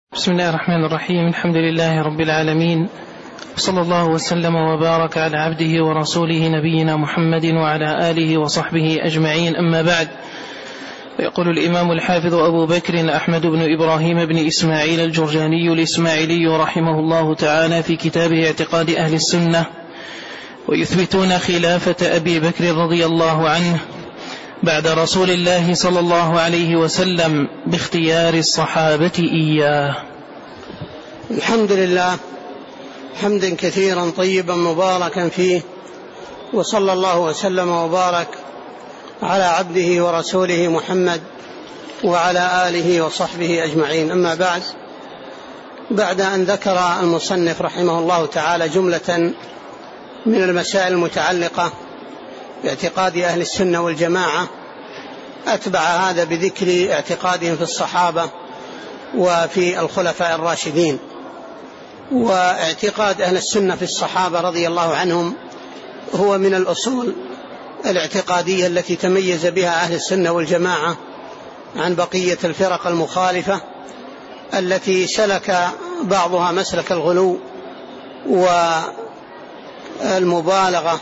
بسم الله الرحمن الرحيم. الحمد لله رب العالمين، صلى الله وسلم وبارك على عبده ورسوله نبينا محمد وعلى آله وصحبه أجمعين، أما بعد. ويقول الإمام الحافظ أبو بكر أحمد بن إبراهيم بن إسماعيل الجرجاني الإسماعيلي رحمه الله تعالى في كتابه اعتقاد أهل السنة: ويثبتون خلافة أبي بكر رضي الله عنه بعد رسول الله صلى الله عليه وسلم باختيار الصحابة إياه. الحمد لله حمدا كثيرا طيبا مباركا فيه، وصلى الله وسلم وبارك على عبده ورسوله محمد وعلى آله وصحبه أجمعين، أما بعد أن ذكر المصنف رحمه الله تعالى جملة من المسائل المتعلقة باعتقاد أهل السنة والجماعة، أتبع هذا بذكر اعتقادهم في الصحابة وفي الخلفاء الراشدين. واعتقاد أهل السنة في الصحابة رضي الله عنهم هو من الأصول الاعتقادية التي تميز بها أهل السنة والجماعة عن بقية الفرق المخالفة التي سلك بعضها مسلك الغلو والمبالغة،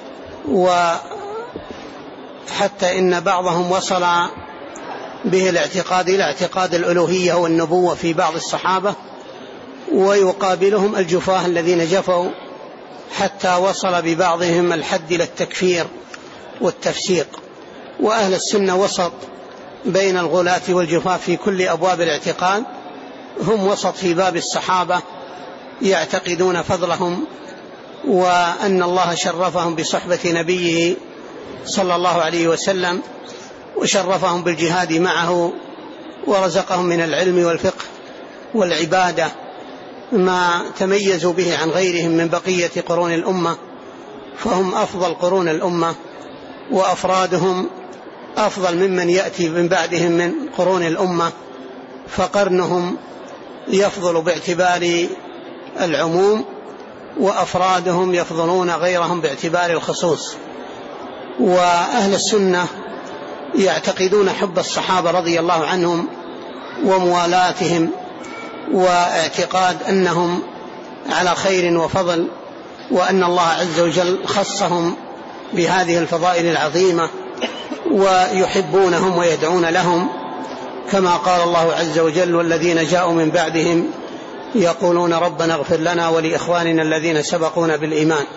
وحتى إن بعضهم وصل به الاعتقاد إلى اعتقاد الألوهية والنبوة في بعض الصحابة، ويقابلهم الجفاة الذين جفوا حتى وصل ببعضهم الحد إلى التكفير والتفسيق. وأهل السنة وسط بين الغلاة والجفاة في كل أبواب الاعتقاد، هم وسط في باب الصحابة، يعتقدون فضلهم وأن الله شرفهم بصحبة نبيه صلى الله عليه وسلم، وشرفهم بالجهاد معه، ورزقهم من العلم والفقه والعبادة ما تميزوا به عن غيرهم من بقية قرون الأمة، فهم أفضل قرون الأمة، وأفرادهم أفضل ممن يأتي من بعدهم من قرون الأمة، فقرنهم يفضل باعتبار العموم، وأفرادهم يفضلون غيرهم باعتبار الخصوص. وأهل السنة يعتقدون حب الصحابة رضي الله عنهم وموالاتهم، واعتقاد أنهم على خير وفضل، وأن الله عز وجل خصهم بهذه الفضائل العظيمة، ويحبونهم ويدعون لهم، كما قال الله عز وجل: والذين جاءوا من بعدهم يقولون ربنا اغفر لنا ولإخواننا الذين سبقونا بالإيمان.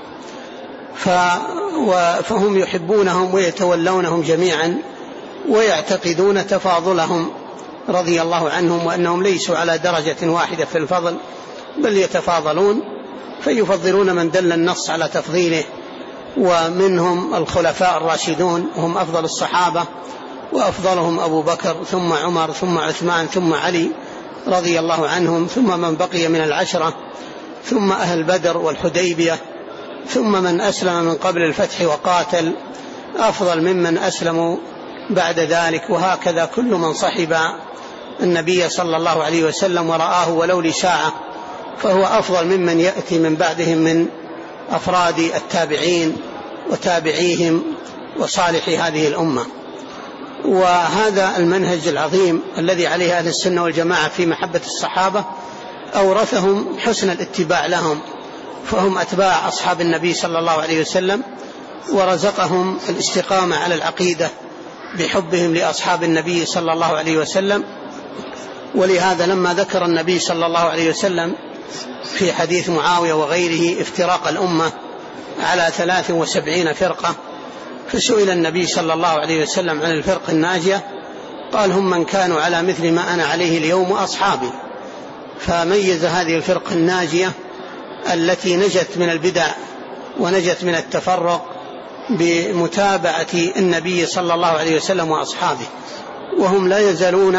فهم يحبونهم ويتولونهم جميعا، ويعتقدون تفاضلهم رضي الله عنهم، وأنهم ليسوا على درجة واحدة في الفضل، بل يتفاضلون، فيفضلون من دل النص على تفضيله. ومنهم الخلفاء الراشدون، هم أفضل الصحابة، وأفضلهم أبو بكر، ثم عمر، ثم عثمان، ثم علي رضي الله عنهم، ثم من بقي من العشرة، ثم أهل بدر والحديبية، ثم من أسلم من قبل الفتح وقاتل أفضل ممن أسلموا بعد ذلك. وهكذا كل من صحب النبي صلى الله عليه وسلم ورآه ولو لساعة فهو أفضل ممن يأتي من بعدهم من أفراد التابعين وتابعيهم وصالح هذه الأمة. وهذا المنهج العظيم الذي عليه أهل السنة والجماعة في محبة الصحابة أورثهم حسن الاتباع لهم، فهم أتباع أصحاب النبي صلى الله عليه وسلم، ورزقهم الاستقامة على العقيدة بحبهم لأصحاب النبي صلى الله عليه وسلم. ولهذا لما ذكر النبي صلى الله عليه وسلم في حديث معاوية وغيره افتراق الأمة على 73 فرقة، فسئل النبي صلى الله عليه وسلم عن الفرق الناجية، قال: هم من كانوا على مثل ما أنا عليه اليوم وأصحابي. فميز هذه الفرق الناجية التي نجت من البدع ونجت من التفرق بمتابعة النبي صلى الله عليه وسلم وأصحابه، وهم لا يزالون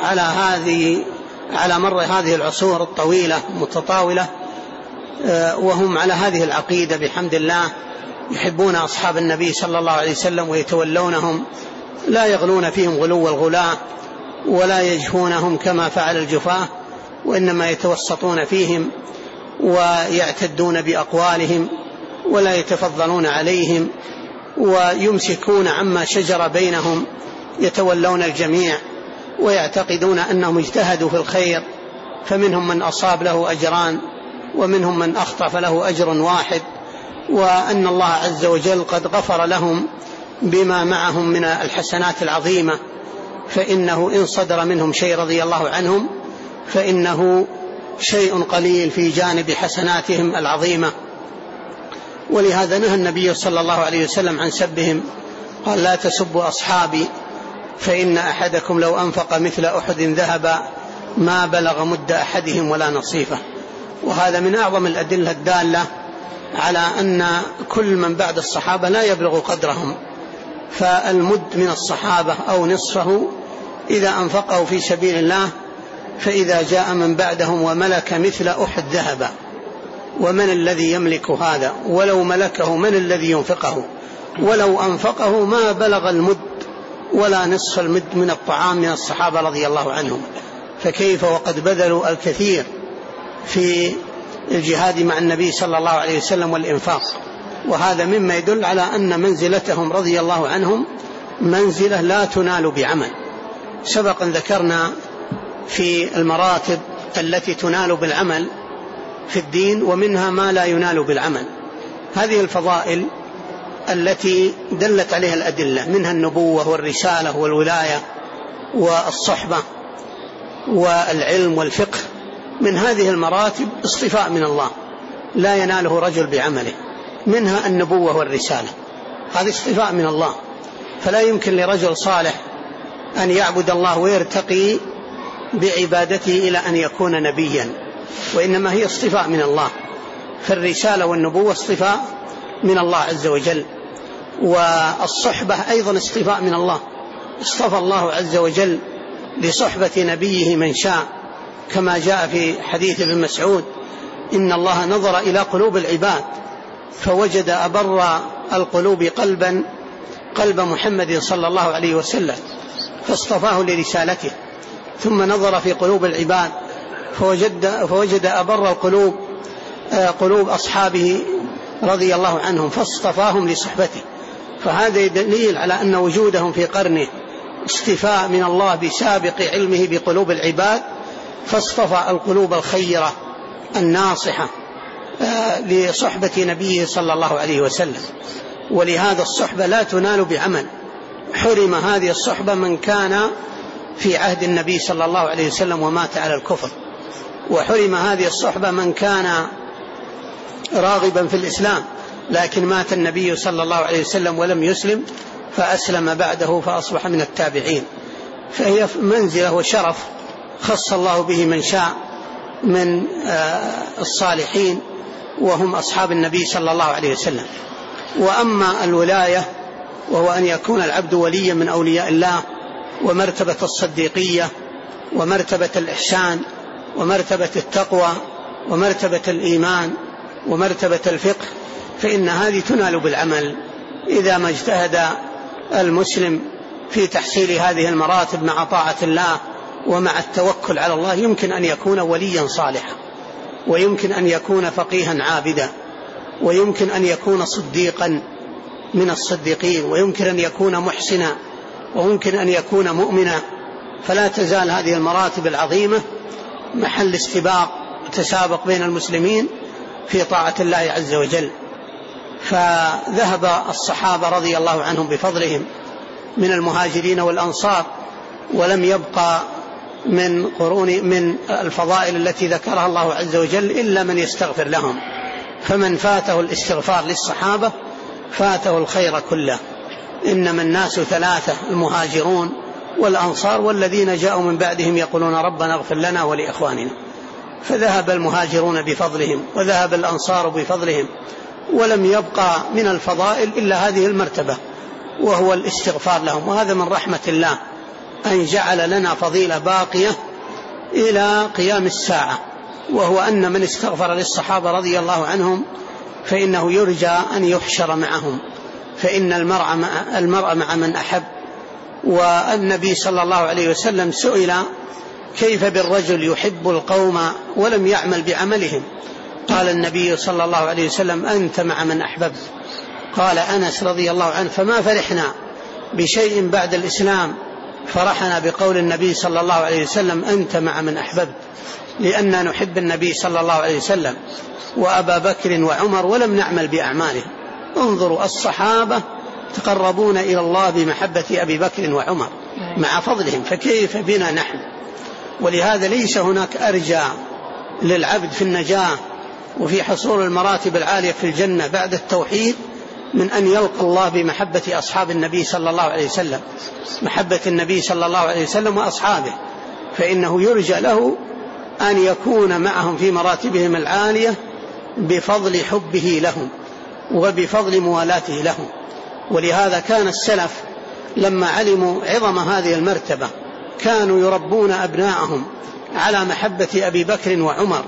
على مر هذه العصور الطويلة متطاولة، وهم على هذه العقيدة بحمد الله، يحبون أصحاب النبي صلى الله عليه وسلم ويتولونهم، لا يغلون فيهم غلو الغلاة ولا يجفونهم كما فعل الجفاة، وإنما يتوسطون فيهم ويعتدون بأقوالهم ولا يتفضلون عليهم، ويمسكون عما شجر بينهم، يتولون الجميع ويعتقدون أنهم اجتهدوا في الخير فمنهم من أصاب له أجران ومنهم من أخطأ فله أجر واحد، وأن الله عز وجل قد غفر لهم بما معهم من الحسنات العظيمة، فإنه إن صدر منهم شيء رضي الله عنهم فإنه شيء قليل في جانب حسناتهم العظيمة. ولهذا نهى النبي صلى الله عليه وسلم عن سبهم، قال: لا تسبوا أصحابي فإن أحدكم لو أنفق مثل أحد ذهبا ما بلغ مد أحدهم ولا نصيفه. وهذا من أعظم الأدلة الدالة على أن كل من بعد الصحابة لا يبلغ قدرهم، فالمد من الصحابة أو نصفه إذا أنفقه في سبيل الله، فإذا جاء من بعدهم وملك مثل أحد ذهبا، ومن الذي يملك هذا؟ ولو ملكه من الذي ينفقه؟ ولو أنفقه ما بلغ المد ولا نصف المد من الطعام من الصحابة رضي الله عنهم، فكيف وقد بذلوا الكثير في الجهاد مع النبي صلى الله عليه وسلم والإنفاق. وهذا مما يدل على أن منزلتهم رضي الله عنهم منزلة لا تنال بعمل. سبقا ذكرنا في المراتب التي تنال بالعمل في الدين، ومنها ما لا ينال بالعمل. هذه الفضائل التي دلت عليها الأدلة، منها النبوة والرسالة والولاية والصحبة والعلم والفقه. من هذه المراتب اصطفاء من الله لا يناله رجل بعمله، منها النبوة والرسالة، هذا اصطفاء من الله، فلا يمكن لرجل صالح أن يعبد الله ويرتقي بعبادته إلى أن يكون نبيا، وإنما هي اصطفاء من الله. فالرسالة والنبوة اصطفاء من الله عز وجل، والصحبة أيضا اصطفاء من الله، اصطفى الله عز وجل لصحبة نبيه من شاء، كما جاء في حديث ابن مسعود: إن الله نظر إلى قلوب العباد فوجد أبر القلوب قلب محمد صلى الله عليه وسلم فاصطفاه لرسالته، ثم نظر في قلوب العباد فوجد أبر القلوب قلوب أصحابه رضي الله عنهم فاصطفاهم لصحبته. فهذا دليل على أن وجودهم في قرنه اصطفاء من الله بسابق علمه بقلوب العباد، فاصطفى القلوب الخيرة الناصحة لصحبة نبيه صلى الله عليه وسلم. ولهذا الصحبة لا تنال بعمل. حرم هذه الصحبة من كان في عهد النبي صلى الله عليه وسلم ومات على الكفر، وحرم هذه الصحبة من كان راغبا في الإسلام لكن مات النبي صلى الله عليه وسلم ولم يسلم فأسلم بعده فأصبح من التابعين. فهي منزلة وشرف خص الله به من شاء من الصالحين، وهم أصحاب النبي صلى الله عليه وسلم. وأما الولاية وهو أن يكون العبد وليا من أولياء الله، ومرتبة الصديقية، ومرتبة الإحسان، ومرتبة التقوى، ومرتبة الإيمان، ومرتبة الفقه، فإن هذه تنال بالعمل. إذا ما اجتهد المسلم في تحصيل هذه المراتب مع طاعة الله ومع التوكل على الله يمكن أن يكون وليا صالحا، ويمكن أن يكون فقيها عابدا، ويمكن أن يكون صديقا من الصديقين، ويمكن أن يكون محسنا، ويمكن أن يكون مؤمنا. فلا تزال هذه المراتب العظيمة محل استباق تسابق بين المسلمين في طاعة الله عز وجل. فذهب الصحابة رضي الله عنهم بفضلهم من المهاجرين والأنصار، ولم يبقى من الفضائل التي ذكرها الله عز وجل إلا من يستغفر لهم. فمن فاته الاستغفار للصحابة فاته الخير كله. إنما الناس ثلاثة: المهاجرون والأنصار والذين جاءوا من بعدهم يقولون ربنا اغفر لنا ولإخواننا. فذهب المهاجرون بفضلهم وذهب الأنصار بفضلهم، ولم يبقى من الفضائل إلا هذه المرتبة وهو الاستغفار لهم. وهذا من رحمة الله أن جعل لنا فضيلة باقية إلى قيام الساعة، وهو أن من استغفر للصحابة رضي الله عنهم فإنه يرجى أن يحشر معهم، فإن المرء مع من أحب. والنبي صلى الله عليه وسلم سئل: كيف بالرجل يحب القوم ولم يعمل بعملهم؟ قال النبي صلى الله عليه وسلم: أنت مع من أحببت. قال أنس رضي الله عنه: فما فرحنا بشيء بعد الإسلام فرحنا بقول النبي صلى الله عليه وسلم: أنت مع من أحببت. لأننا نحب النبي صلى الله عليه وسلم وأبا بكر وعمر ولم نعمل بأعمالهم. انظروا الصحابة تقربون إلى الله بمحبة أبي بكر وعمر مع فضلهم، فكيف بنا نحن؟ ولهذا ليس هناك أرجى للعبد في النجاة وفي حصول المراتب العالية في الجنة بعد التوحيد من أن يلقى الله بمحبة أصحاب النبي صلى الله عليه وسلم، محبة النبي صلى الله عليه وسلم وأصحابه، فإنه يرجى له أن يكون معهم في مراتبهم العالية بفضل حبه لهم وبفضل موالاته لهم. ولهذا كان السلف لما علموا عظم هذه المرتبة كانوا يربون أبناءهم على محبة أبي بكر وعمر.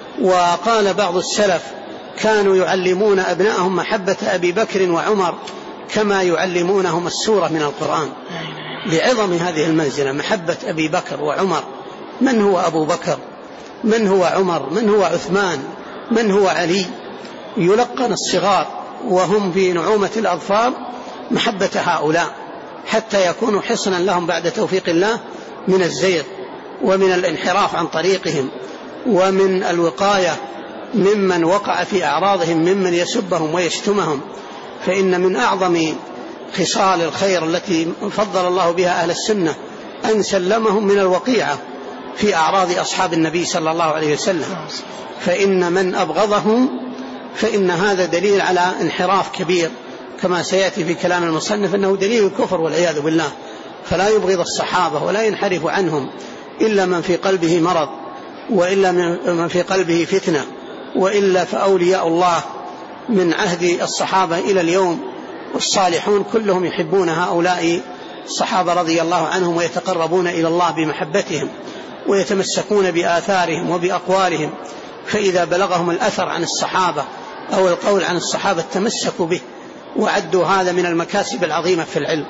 وقال بعض السلف كانوا يعلمون أبناءهم محبة أبي بكر وعمر كما يعلمونهم السورة من القرآن، لعظم هذه المنزلة محبة أبي بكر وعمر. من هو أبو بكر؟ من هو عمر؟ من هو عثمان؟ من هو علي؟ يلقن الصغار وهم في نعومة الأظفار محبة هؤلاء حتى يكونوا حصنا لهم بعد توفيق الله من الزيغ ومن الانحراف عن طريقهم ومن الوقاية ممن وقع في أعراضهم ممن يسبهم ويشتمهم. فإن من أعظم خصال الخير التي فضل الله بها أهل السنة أن سلمهم من الوقيعة في أعراض أصحاب النبي صلى الله عليه وسلم، فإن من أبغضهم فإن هذا دليل على انحراف كبير كما سيأتي في كلام المصنف أنه دليل الكفر والعياذ بالله. فلا يبغض الصحابة ولا ينحرف عنهم إلا من في قلبه مرض وإلا من في قلبه فتنة، وإلا فأولياء الله من عهد الصحابة إلى اليوم والصالحون كلهم يحبون هؤلاء الصحابة رضي الله عنهم ويتقربون إلى الله بمحبتهم ويتمسكون بآثارهم وبأقوالهم، فإذا بلغهم الأثر عن الصحابة أو القول عن الصحابة تمسكوا به وعدوا هذا من المكاسب العظيمة في العلم.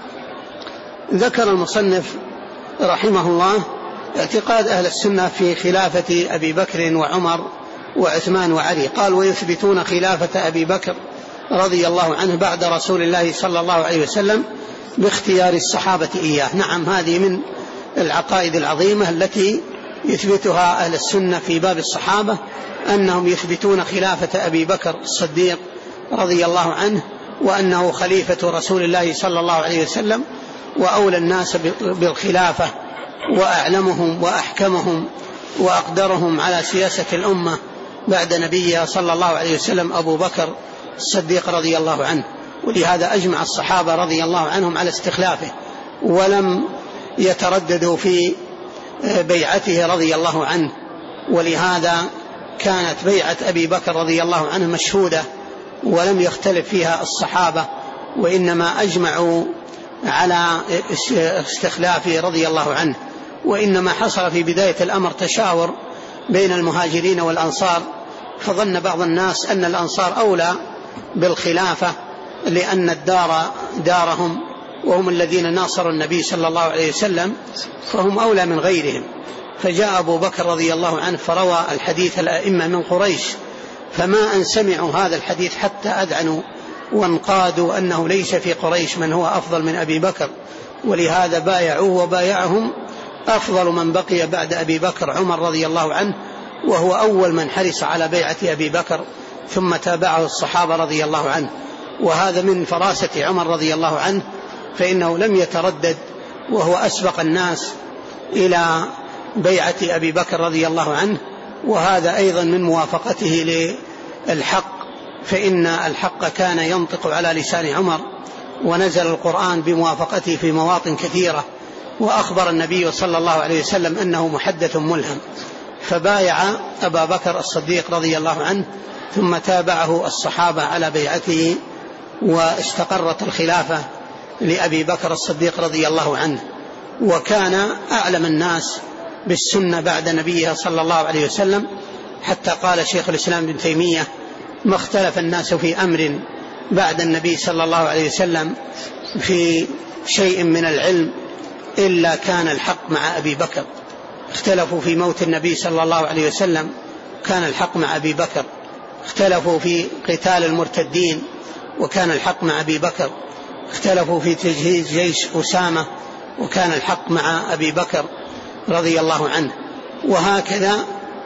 ذكر المصنف رحمه الله اعتقاد أهل السنة في خلافة أبي بكر وعمر وعثمان وعلي. قال ويثبتون خلافة أبي بكر رضي الله عنه بعد رسول الله صلى الله عليه وسلم باختيار الصحابة إياه. نعم، هذه من العقائد العظيمة التي يثبتها أهل السنة في باب الصحابة، أنهم يثبتون خلافة أبي بكر الصديق رضي الله عنه وأنه خليفة رسول الله صلى الله عليه وسلم وأولى الناس بالخلافة وأعلمهم وأحكمهم وأقدرهم على سياسة الأمة بعد نبيها صلى الله عليه وسلم أبو بكر الصديق رضي الله عنه. ولهذا أجمع الصحابة رضي الله عنهم على استخلافه ولم يترددوا في بيعته رضي الله عنه. ولهذا كانت بيعة أبي بكر رضي الله عنه مشهودة ولم يختلف فيها الصحابة، وإنما أجمعوا على استخلافه رضي الله عنه. وإنما حصل في بداية الأمر تشاور بين المهاجرين والأنصار، فظن بعض الناس أن الأنصار أولى بالخلافة لأن الدار دارهم وهم الذين ناصروا النبي صلى الله عليه وسلم، فهم أولى من غيرهم. فجاء أبو بكر رضي الله عنه فروى الحديث الأئمة من قريش، فما أن سمعوا هذا الحديث حتى أذعنوا وانقادوا أنه ليس في قريش من هو أفضل من أبي بكر، ولهذا بايعوه وبايعهم أفضل من بقي بعد أبي بكر عمر رضي الله عنه، وهو أول من حرص على بيعة أبي بكر، ثم تابعه الصحابة رضي الله عنه. وهذا من فراسة عمر رضي الله عنه، فإنه لم يتردد وهو أسبق الناس إلى بيعة أبي بكر رضي الله عنه. وهذا أيضا من موافقته للحق، فإن الحق كان ينطق على لسان عمر، ونزل القرآن بموافقته في مواطن كثيرة، وأخبر النبي صلى الله عليه وسلم أنه محدث ملهم، فبايع أبا بكر الصديق رضي الله عنه، ثم تابعه الصحابة على بيعته، واستقرت الخلافة لأبي بكر الصديق رضي الله عنه. وكان أعلم الناس بالسنة بعد نبيه صلى الله عليه وسلم، حتى قال شيخ الإسلام ابن تيمية ما اختلف الناس في أمر بعد النبي صلى الله عليه وسلم في شيء من العلم إلا كان الحق مع أبي بكر. اختلفوا في موت النبي صلى الله عليه وسلم، كان الحق مع أبي بكر. اختلفوا في قتال المرتدين، وكان الحق مع أبي بكر. اختلفوا في تجهيز جيش أسامة، وكان الحق مع أبي بكر رضي الله عنه. وهكذا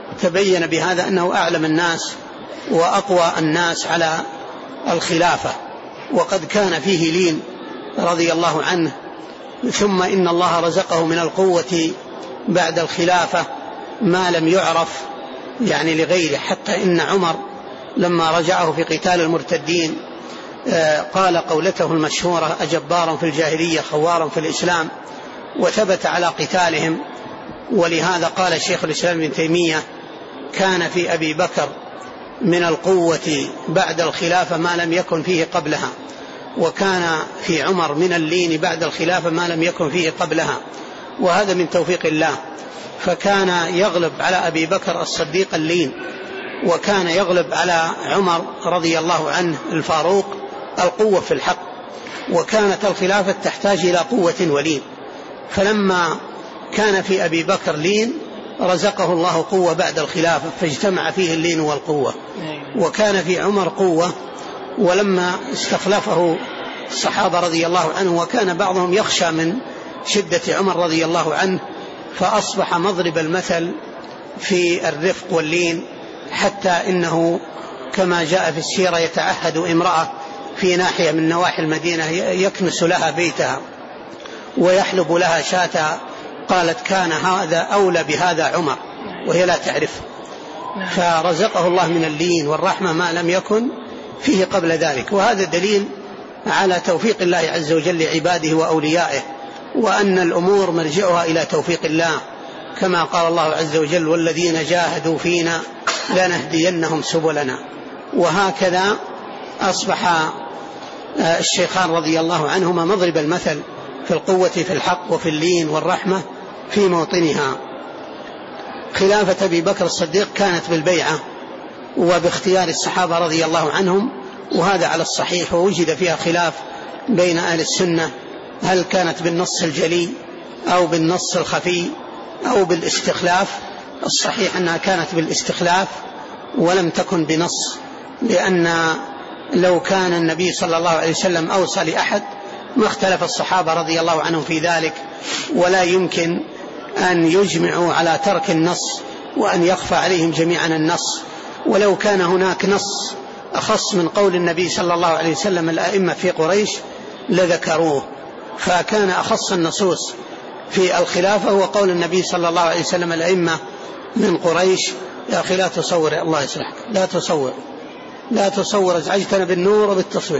تبين بهذا أنه أعلم الناس وأقوى الناس على الخلافة، وقد كان فيه لين رضي الله عنه. ثم إن الله رزقه من القوة بعد الخلافة ما لم يعرف يعني لغيره، حتى إن عمر لما رجعه في قتال المرتدين قال قولته المشهورة: أجبار في الجاهلية خوار في الإسلام، وثبت على قتالهم. ولهذا قال شيخ الإسلام ابن تيمية: كان في أبي بكر من القوة بعد الخلافة ما لم يكن فيه قبلها، وكان في عمر من اللين بعد الخلافة ما لم يكن فيه قبلها، وهذا من توفيق الله. فكان يغلب على أبي بكر الصديق اللين، وكان يغلب على عمر رضي الله عنه الفاروق القوة في الحق، وكانت الخلافة تحتاج إلى قوة ولين. فلما كان في أبي بكر لين رزقه الله قوة بعد الخلافة، فاجتمع فيه اللين والقوة. وكان في عمر قوة، ولما استخلفه الصحابة رضي الله عنه، وكان بعضهم يخشى من شدة عمر رضي الله عنه، فأصبح مضرب المثل في الرفق واللين، حتى إنه كما جاء في السيرة يتعهد امرأة في ناحية من نواحي المدينة يكنس لها بيتها ويحلب لها شاة، قالت: كان هذا أولى بهذا عمر، وهي لا تعرفه. فرزقه الله من اللين والرحمة ما لم يكن فيه قبل ذلك. وهذا دليل على توفيق الله عز وجل لعباده وأوليائه، وأن الأمور مرجعها إلى توفيق الله، كما قال الله عز وجل: والذين جاهدوا فينا لنهدينهم سبلنا. وهكذا أصبح الشيخان رضي الله عنهما مضرب المثل في القوة في الحق وفي اللين والرحمة في موطنها. خلافة أبي بكر الصديق كانت بالبيعة وباختيار الصحابة رضي الله عنهم، وهذا على الصحيح، ووجد فيها خلاف بين أهل السنة: هل كانت بالنص الجلي أو بالنص الخفي أو بالاستخلاف؟ الصحيح أنها كانت بالاستخلاف ولم تكن بنص، لأن لو كان النبي صلى الله عليه وسلم أوصى لأحد ما اختلف الصحابة رضي الله عنهم في ذلك، ولا يمكن أن يجمعوا على ترك النص وأن يخفى عليهم جميعا النص. ولو كان هناك نص أخص من قول النبي صلى الله عليه وسلم الأئمة في قريش لذكروه، فكان أخص النصوص في الخلافة هو قول النبي صلى الله عليه وسلم الأئمة من قريش. يا أخي لا تصور، الله يصلحك، لا تصور ازعجتنا بالنور وبالتصوير.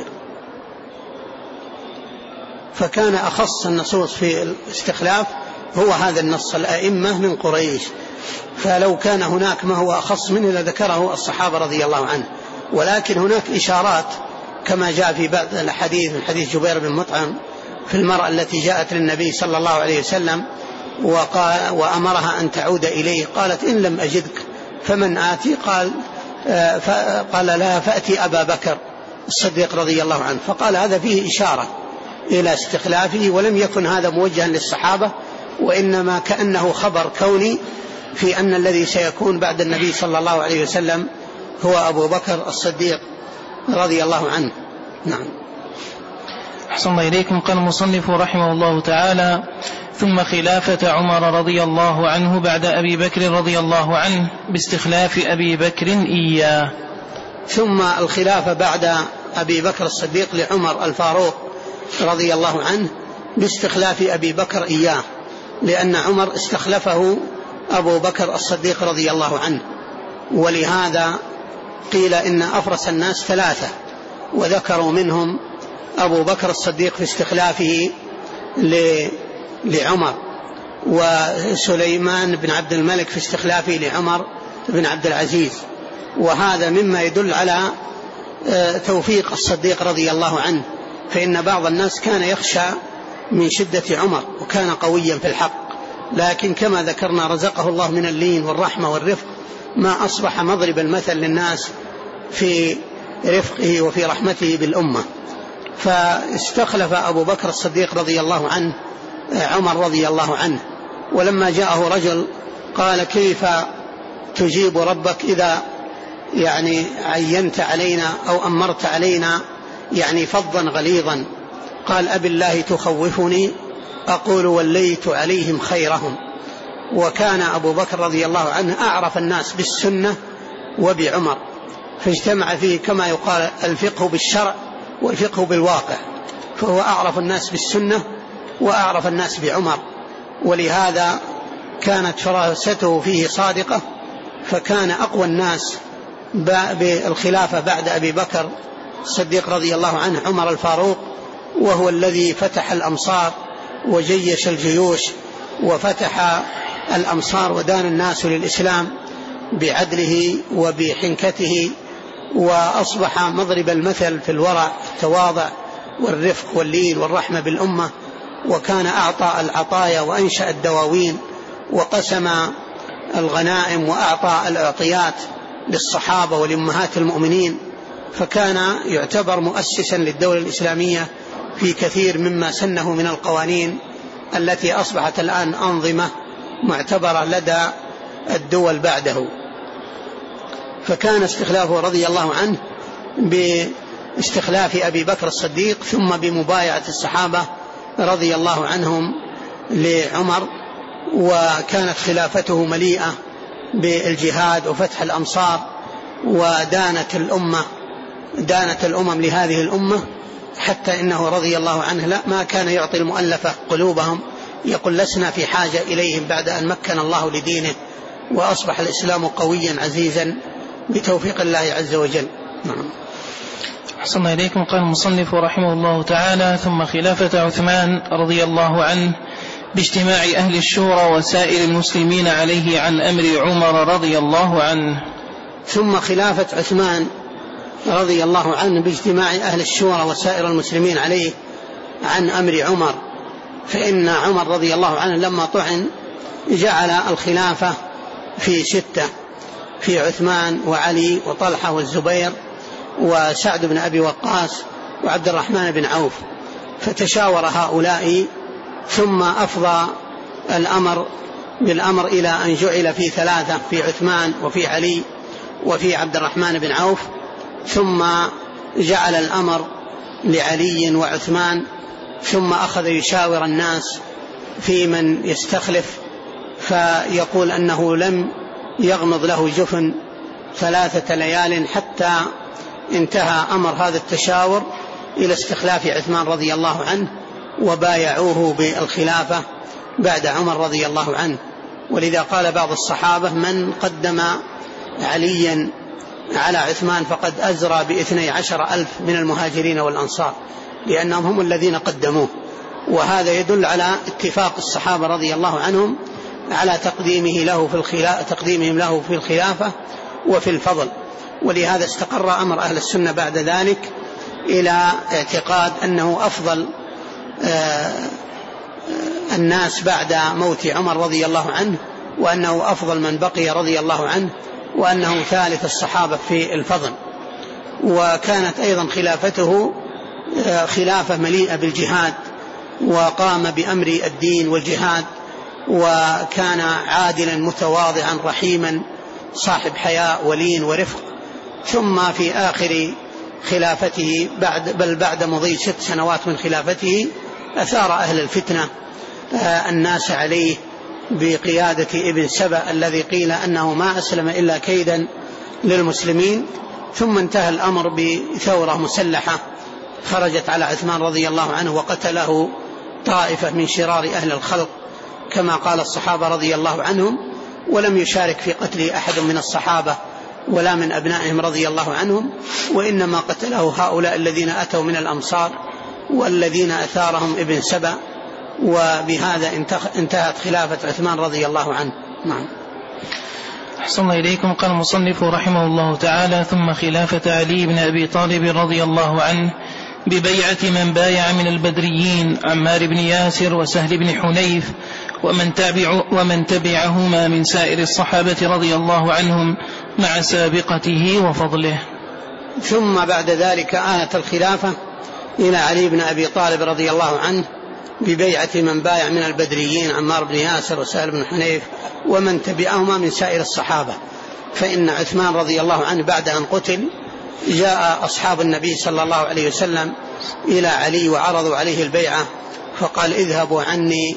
فكان أخص النصوص في الاستخلاف هو هذا النص: الأئمة من قريش. فلو كان هناك ما هو أخص منه لذكره الصحابة رضي الله عنه. ولكن هناك إشارات كما جاء في بعض الحديث من حديث جبير بن مطعم في المرأة التي جاءت للنبي صلى الله عليه وسلم وأمرها أن تعود إليه، قالت: إن لم أجدك فمن آتي؟ قال لها: فأتي أبا بكر الصديق رضي الله عنه. فقال: هذا فيه إشارة إلى استخلافه، ولم يكن هذا موجها للصحابة، وإنما كأنه خبر كوني في أن الذي سيكون بعد النبي صلى الله عليه وسلم هو أبو بكر الصديق رضي الله عنه. نعم. أحسن الله إليكم. قال المصنف رحمه الله تعالى: ثم خلافة عمر رضي الله عنه بعد أبي بكر رضي الله عنه باستخلاف أبي بكر إياه. ثم الخلافة بعد أبي بكر الصديق لعمر الفاروق رضي الله عنه باستخلاف أبي بكر إياه، لأن عمر استخلفه أبو بكر الصديق رضي الله عنه. ولهذا قيل إن أفرس الناس ثلاثة، وذكروا منهم أبو بكر الصديق في استخلافه لعمر، وسليمان بن عبد الملك في استخلافه لعمر بن عبد العزيز. وهذا مما يدل على توفيق الصديق رضي الله عنه، فإن بعض الناس كان يخشى من شدة عمر وكان قويا في الحق، لكن كما ذكرنا رزقه الله من اللين والرحمة والرفق ما أصبح مضرب المثل للناس في رفقه وفي رحمته بالأمة. فاستخلف أبو بكر الصديق رضي الله عنه عمر رضي الله عنه. ولما جاءه رجل قال: كيف تجيب ربك إذا عينت علينا أو أمرت علينا فظا غليظا؟ قال: أبي الله تخوفني أقول وليت عليهم خيرهم. وكان أبو بكر رضي الله عنه أعرف الناس بالسنة وبعمر، فاجتمع فيه كما يقال الفقه بالشرع والفقه بالواقع، فهو أعرف الناس بالسنة وأعرف الناس بعمر، ولهذا كانت فراسته فيه صادقة، فكان أقوى الناس بالخلافة بعد أبي بكر الصديق رضي الله عنه عمر الفاروق، وهو الذي فتح الأمصار وجيش الجيوش وفتح الأمصار ودان الناس للإسلام بعدله وبحنكته، وأصبح مضرب المثل في الورع التواضع والرفق واللين والرحمة بالأمة، وكان أعطى العطايا وأنشأ الدواوين وقسم الغنائم وأعطى الأعطيات للصحابة ولأمهات المؤمنين، فكان يعتبر مؤسسا للدولة الإسلامية في كثير مما سنه من القوانين التي أصبحت الآن أنظمة معتبرة لدى الدول بعده. فكان استخلافه رضي الله عنه باستخلاف أبي بكر الصديق، ثم بمبايعة الصحابة رضي الله عنهم لعمر، وكانت خلافته مليئة بالجهاد وفتح الأمصار، ودانت الأمم لهذه الأمة، حتى إنه رضي الله عنه ما كان يعطي المؤلفة قلوبهم، يقول لسنا في حاجة إليهم بعد أن مكن الله لدينه وأصبح الإسلام قويا عزيزا بتوفيق الله عز وجل. نعم. أحسن إليكم. قال المصنف رحمه الله تعالى: ثم خلافة عثمان رضي الله عنه باجتماع أهل الشورى وسائر المسلمين عليه عن أمر عمر رضي الله عنه. ثم خلافة عثمان رضي الله عنه باجتماع أهل الشورى وسائر المسلمين عليه عن أمر عمر، فإن عمر رضي الله عنه لما طعن جعل الخلافة في 6، في عثمان وعلي وطلحة والزبير وسعد بن أبي وقاص وعبد الرحمن بن عوف، فتشاور هؤلاء، ثم أفضى بالأمر إلى أن جعل في 3، في عثمان وفي علي وفي عبد الرحمن بن عوف، ثم جعل الأمر لعلي وعثمان، ثم أخذ يشاور الناس في من يستخلف، فيقول أنه لم يغمض له جفن 3 ليال حتى انتهى أمر هذا التشاور إلى استخلاف عثمان رضي الله عنه، وبايعوه بالخلافة بعد عمر رضي الله عنه. ولذا قال بعض الصحابة: من قدم عليا على عثمان فقد أزرى ب12,000 من المهاجرين والأنصار، لأنهم هم الذين قدموه. وهذا يدل على اتفاق الصحابة رضي الله عنهم على تقديمهم له في الخلافة وفي الفضل. ولهذا استقر أمر أهل السنة بعد ذلك إلى اعتقاد أنه أفضل الناس بعد موت عمر رضي الله عنه، وأنه أفضل من بقي رضي الله عنه، وأنه ثالث الصحابة في الفضل. وكانت أيضا خلافته خلافة مليئة بالجهاد، وقام بأمر الدين والجهاد، وكان عادلا متواضعا رحيما صاحب حياء ولين ورفق. ثم في آخر خلافته بعد مضي 6 سنوات من خلافته أثار أهل الفتنة الناس عليه بقيادة ابن سبأ الذي قيل أنه ما أسلم إلا كيدا للمسلمين. ثم انتهى الأمر بثورة مسلحة خرجت على عثمان رضي الله عنه، وقتله طائفة من شرار أهل الخلق كما قال الصحابة رضي الله عنهم، ولم يشارك في قتل أحد من الصحابة ولا من أبنائهم رضي الله عنهم، وإنما قتله هؤلاء الذين أتوا من الأمصار والذين أثارهم ابن سبأ. وبهذا انتهت خلافة عثمان رضي الله عنه. نعم. أحسن إليكم. قال المصنف رحمه الله تعالى: ثم خلافة علي بن أبي طالب رضي الله عنه ببيعة من بايع من البدريين عمار بن ياسر وسهل بن حنيف ومن تبعهما من سائر الصحابة رضي الله عنهم مع سابقته وفضله. ثم بعد ذلك آنت الخلافة إلى علي بن أبي طالب رضي الله عنه ببيعة من بايع من البدريين عمار بن ياسر وسهل بن حنيف ومن تبعهما من سائر الصحابة. فإن عثمان رضي الله عنه بعد أن قتل جاء أصحاب النبي صلى الله عليه وسلم إلى علي وعرضوا عليه البيعة، فقال: اذهبوا عني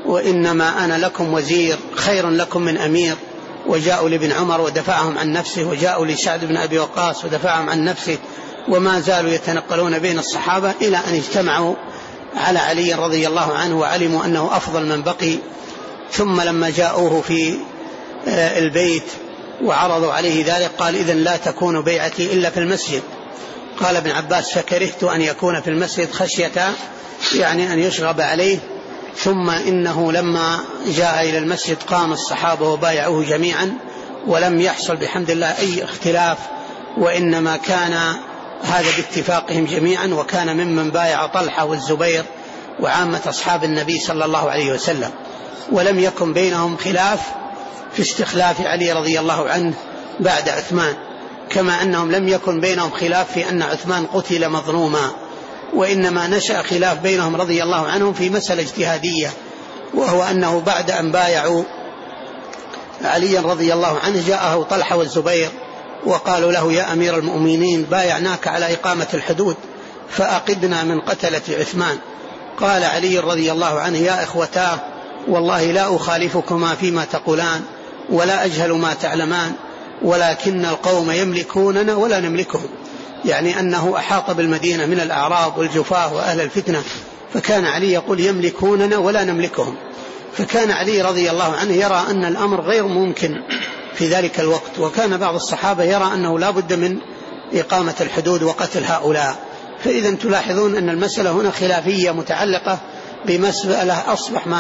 وإنما أنا لكم وزير خير لكم من أمير. وجاءوا لابن عمر ودفعهم عن نفسه، وجاءوا لسعد بن أبي وقاص ودفعهم عن نفسه، وما زالوا يتنقلون بين الصحابة إلى أن اجتمعوا على علي رضي الله عنه وعلموا أنه أفضل من بقي. ثم لما جاءوه في البيت وعرضوا عليه ذلك قال: إذن لا تكون بيعتي إلا في المسجد. قال ابن عباس: فكرهت أن يكون في المسجد خشية يعني أن يشغب عليه. ثم إنه لما جاء إلى المسجد قام الصحابة وبايعوه جميعا، ولم يحصل بحمد الله أي اختلاف، وإنما كان هذا باتفاقهم جميعا، وكان ممن بايع طلحة والزبير وعامة أصحاب النبي صلى الله عليه وسلم. ولم يكن بينهم خلاف في استخلاف علي رضي الله عنه بعد عثمان، كما أنهم لم يكن بينهم خلاف في أن عثمان قتل مظلوما، وإنما نشأ خلاف بينهم رضي الله عنهم في مسألة اجتهادية، وهو أنه بعد أن بايعوا علي رضي الله عنه جاءه طلحة والزبير وقالوا له: يا أمير المؤمنين، بايعناك على إقامة الحدود فأقدنا من قتلة عثمان. قال علي رضي الله عنه: يا إخوتاه، والله لا أخالفكما فيما تقولان ولا أجهل ما تعلمان، ولكن القوم يملكوننا ولا نملكهم، يعني أنه أحاط بالمدينة من الأعراب والجفاه وأهل الفتنة، فكان علي يقول: يملكوننا ولا نملكهم. فكان علي رضي الله عنه يرى أن الأمر غير ممكن في ذلك الوقت، وكان بعض الصحابة يرى أنه لا بد من إقامة الحدود وقتل هؤلاء. فإذا تلاحظون أن المسألة هنا خلافية متعلقة بمسألة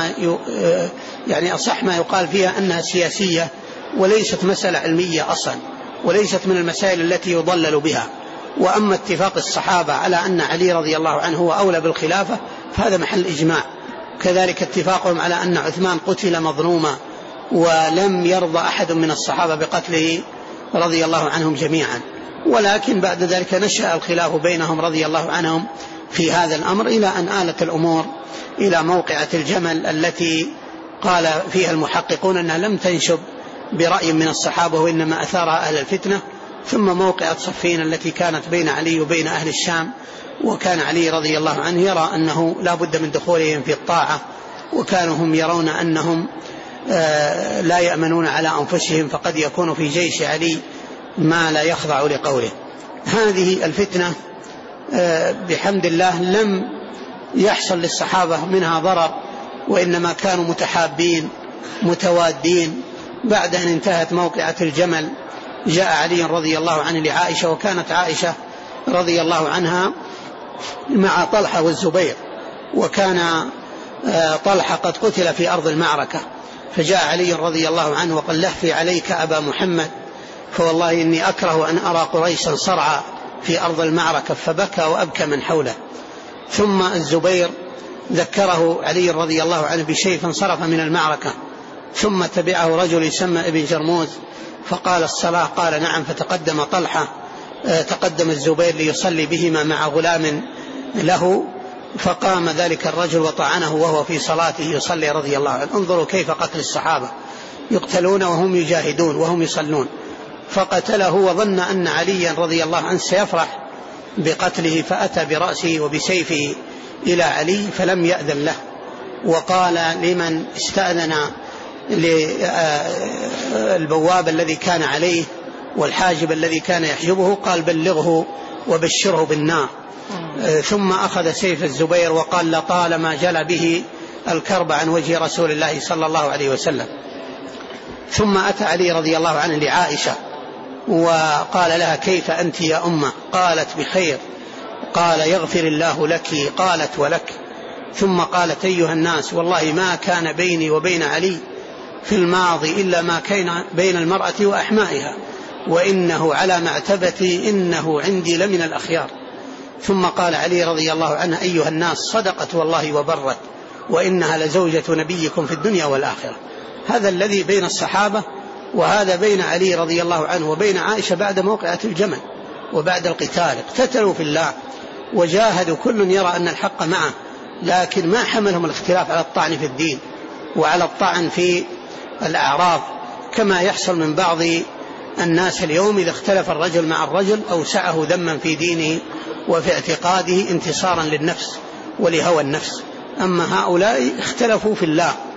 أصح ما يقال فيها أنها سياسية، وليست مسألة علمية أصلا، وليست من المسائل التي يضلل بها. وأما اتفاق الصحابة على أن علي رضي الله عنه هو أولى بالخلافة فهذا محل إجماع. كذلك اتفاقهم على أن عثمان قتل مظلوما، ولم يرضى أحد من الصحابة بقتله رضي الله عنهم جميعا. ولكن بعد ذلك نشأ الخلاف بينهم رضي الله عنهم في هذا الأمر، إلى أن آلت الأمور إلى موقعة الجمل التي قال فيها المحققون أنها لم تنشب برأي من الصحابة، وإنما أثارها أهل الفتنة. ثم موقعة صفين التي كانت بين علي وبين أهل الشام، وكان علي رضي الله عنه يرى أنه لا بد من دخولهم في الطاعة، وكانوا هم يرون أنهم لا يأمنون على أنفسهم، فقد يكون في جيش علي ما لا يخضع لقوله. هذه الفتنة بحمد الله لم يحصل للصحابة منها ضرر، وإنما كانوا متحابين متوادين. بعد أن انتهت موقعة الجمل جاء علي رضي الله عنه لعائشة، وكانت عائشة رضي الله عنها مع طلحة والزبير، وكان طلحة قد قتل في أرض المعركة، فجاء علي رضي الله عنه وقال: لهفي عليك أبا محمد، فوالله إني أكره أن أرى قريشا صرعى في أرض المعركة، فبكى وأبكى من حوله. ثم الزبير ذكره علي رضي الله عنه بشيء فانصرف من المعركة، ثم تبعه رجل يسمى ابن جرموز فقال: الصلاة، قال: نعم. فتقدم طلحة، تقدم الزبير ليصلي بهما مع غلام له، فقام ذلك الرجل وطعنه وهو في صلاته يصلي رضي الله عنه. انظروا كيف قتل الصحابة، يقتلون وهم يجاهدون وهم يصلون. فقتله وظن أن عليا رضي الله عنه سيفرح بقتله، فأتى برأسه وبسيفه إلى علي فلم يأذن له، وقال لمن استأذن للبواب الذي كان عليه والحاجب الذي كان يحجبه، قال: بلغه وبشره بالنار. ثم أخذ سيف الزبير وقال: لطالما جل به الكرب عن وجه رسول الله صلى الله عليه وسلم. ثم أتى علي رضي الله عنه لعائشة وقال لها: كيف أنت يا أمة؟ قالت: بخير. قال: يغفر الله لك. قالت: ولك. ثم قالت: أيها الناس، والله ما كان بيني وبين علي في الماضي إلا ما كان بين المرأة وأحمائها، وإنه على معتبتي إنه عندي لمن الأخيار. ثم قال علي رضي الله عنه: أيها الناس، صدقت والله وبرت، وإنها لزوجة نبيكم في الدنيا والآخرة. هذا الذي بين الصحابة، وهذا بين علي رضي الله عنه وبين عائشة بعد موقعة الجمل وبعد القتال. اقتتلوا في الله وجاهدوا، كل يرى أن الحق معه، لكن ما حملهم الاختلاف على الطعن في الدين وعلى الطعن في الأعراض، كما يحصل من بعض الناس اليوم. إذا اختلف الرجل مع الرجل أوسعه ذما في دينه وفي اعتقاده انتصارا للنفس ولهوى النفس. أما هؤلاء اختلفوا في الله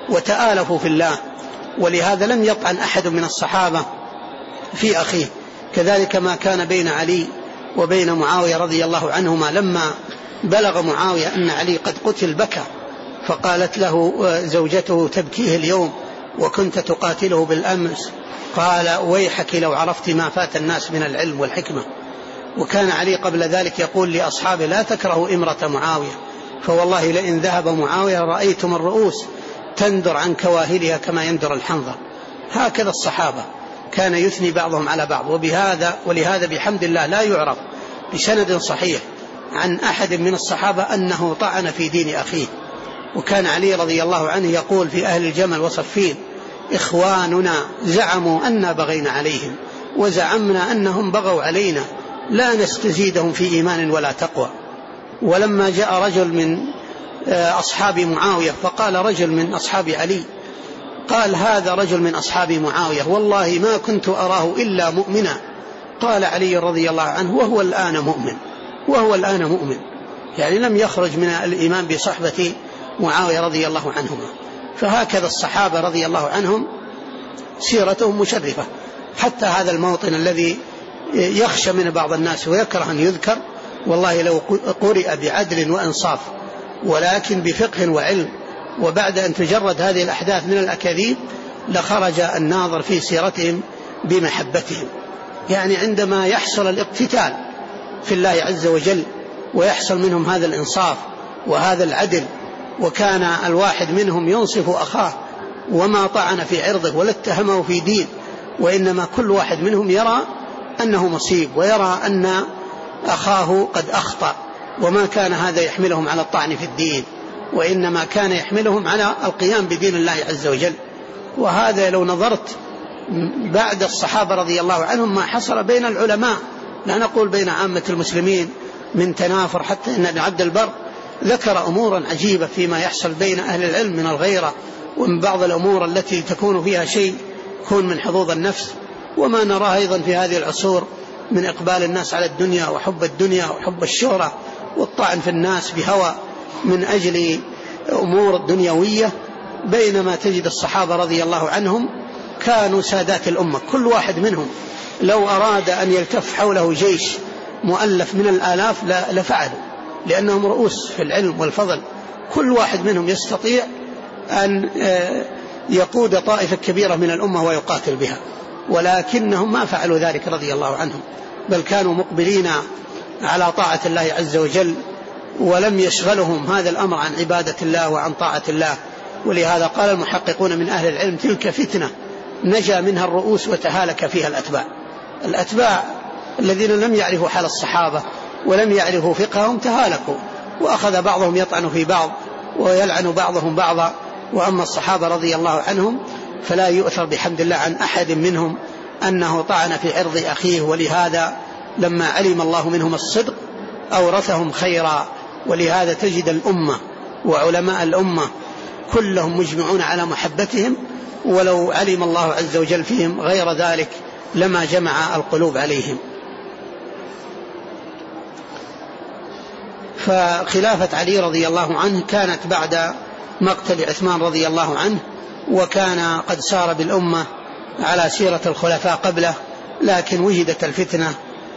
وتآلفوا في الله، ولهذا لم يطعن أحد من الصحابة في أخيه. كذلك ما كان بين علي وبين معاوية رضي الله عنهما، لما بلغ معاوية أن علي قد قتل بكى، فقالت له زوجته تبكيه اليوم وكنت تقاتله بالأمس، قال ويحك لو عرفت ما فات الناس من العلم والحكمة. وكان علي قبل ذلك يقول لأصحابه لا تكرهوا إمرة معاوية، فوالله لئن ذهب معاوية رأيتم الرؤوس تندر عن كواهلها كما يندر الحنظر. هكذا الصحابة كان يثني بعضهم على بعض. ولهذا بحمد الله لا يعرف بسند صحيح عن أحد من الصحابة أنه طعن في دين أخيه. وكان علي رضي الله عنه يقول في أهل الجمل وصفين إخواننا زعموا أننا بغينا عليهم وزعمنا أنهم بغوا علينا، لا نستزيدهم في إيمان ولا تقوى. ولما جاء رجل من أصحاب معاوية فقال رجل من أصحاب علي، قال هذا رجل من أصحاب معاوية والله ما كنت أراه إلا مؤمنا. قال علي رضي الله عنه وهو الآن مؤمن، يعني لم يخرج من الإيمان بصحبة معاوية رضي الله عنهما. فهكذا الصحابة رضي الله عنهم سيرتهم مشرفة. حتى هذا الموطن الذي يخشى من بعض الناس ويكره أن يذكر، والله لو قرئ بعدل وإنصاف ولكن بفقه وعلم، وبعد أن تجرد هذه الأحداث من الأكاذيب لخرج الناظر في سيرتهم بمحبتهم. يعني عندما يحصل الاقتتال في الله عز وجل ويحصل منهم هذا الإنصاف وهذا العدل، وكان الواحد منهم ينصف أخاه وما طعن في عرضه ولا اتهمه في دين، وإنما كل واحد منهم يرى أنه مصيب ويرى أن أخاه قد أخطأ، وما كان هذا يحملهم على الطعن في الدين، وإنما كان يحملهم على القيام بدين الله عز وجل. وهذا لو نظرت بعد الصحابة رضي الله عنهم ما حصل بين العلماء، لا نقول بين عامة المسلمين من تنافر، حتى إن ابن عبد البر ذكر أمورا عجيبة فيما يحصل بين أهل العلم من الغيرة ومن بعض الأمور التي تكون فيها شيء يكون من حظوظ النفس، وما نراه أيضا في هذه العصور من إقبال الناس على الدنيا وحب الدنيا وحب الشهرة والطعن في الناس بهوى من أجل أمور دنيوية. بينما تجد الصحابة رضي الله عنهم كانوا سادات الأمة، كل واحد منهم لو أراد أن يلتف حوله جيش مؤلف من الآلاف لفعلوا، لأنهم رؤوس في العلم والفضل. كل واحد منهم يستطيع أن يقود طائفة كبيرة من الأمة ويقاتل بها، ولكنهم ما فعلوا ذلك رضي الله عنهم، بل كانوا مقبلين على طاعة الله عز وجل، ولم يشغلهم هذا الأمر عن عبادة الله وعن طاعة الله. ولهذا قال المحققون من أهل العلم تلك فتنة نجا منها الرؤوس وتهالك فيها الأتباع الذين لم يعرفوا حال الصحابة ولم يعرفوا فقههم تهالكوا، وأخذ بعضهم يطعن في بعض ويلعن بعضهم بعضا. وأما الصحابة رضي الله عنهم فلا يؤثر بحمد الله عن أحد منهم أنه طعن في عرض أخيه، ولهذا لما علم الله منهم الصدق أورثهم خيرا. ولهذا تجد الأمة وعلماء الأمة كلهم مجمعون على محبتهم، ولو علم الله عز وجل فيهم غير ذلك لما جمع القلوب عليهم. فخلافة علي رضي الله عنه كانت بعد مقتل عثمان رضي الله عنه، وكان قد سار بالأمة على سيرة الخلفاء قبله، لكن وجدت الفتنة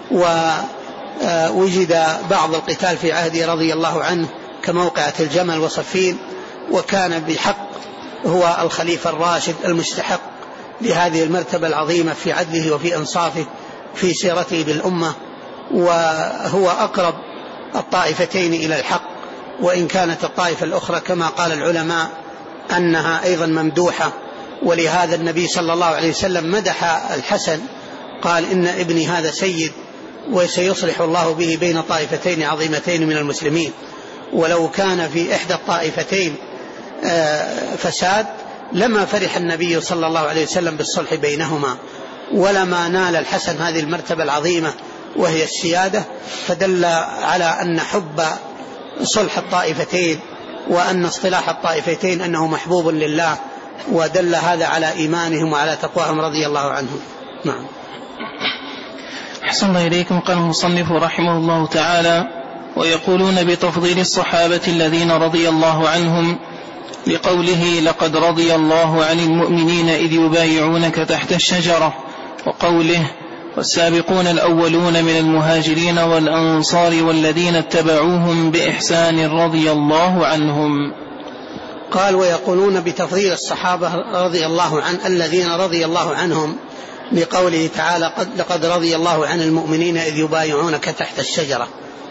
ووجد بعض القتال في عهده رضي الله عنه كموقعة الجمل وصفين، وكان بحق هو الخليفة الراشد المستحق لهذه المرتبة العظيمة في عدله وفي إنصافه في سيرته بالأمة، وهو أقرب الطائفتين إلى الحق، وإن كانت الطائفة الأخرى كما قال العلماء أنها أيضا ممدوحة. ولهذا النبي صلى الله عليه وسلم مدح الحسن، قال إن ابني هذا سيد وسيصلح الله به بين طائفتين عظيمتين من المسلمين. ولو كان في إحدى الطائفتين فساد لما فرح النبي صلى الله عليه وسلم بالصلح بينهما، ولما نال الحسن هذه المرتبة العظيمة وهي السيادة، فدل على أن حب صلح الطائفتين وأن اصطلاح الطائفتين أنه محبوب لله، ودل هذا على إيمانهم وعلى تقواهم رضي الله عنهم. نعم. أحسن الله إليكم. قال المصنف رحمه الله تعالى: ويقولون بتفضيل الصحابة الذين رضي الله عنهم لقوله لقد رضي الله عن المؤمنين إذ يبايعونك تحت الشجرة، وقوله والسابقون الأولون من المهاجرين والأنصار والذين اتبعوهم بإحسان رضي الله عنهم. قال ويقولون بتفضيل الصحابة رضي الله عن الذين رضي الله عنهم لقوله تعالى لقد رضي الله عن المؤمنين إذ يبايعونك تحت الشجرة.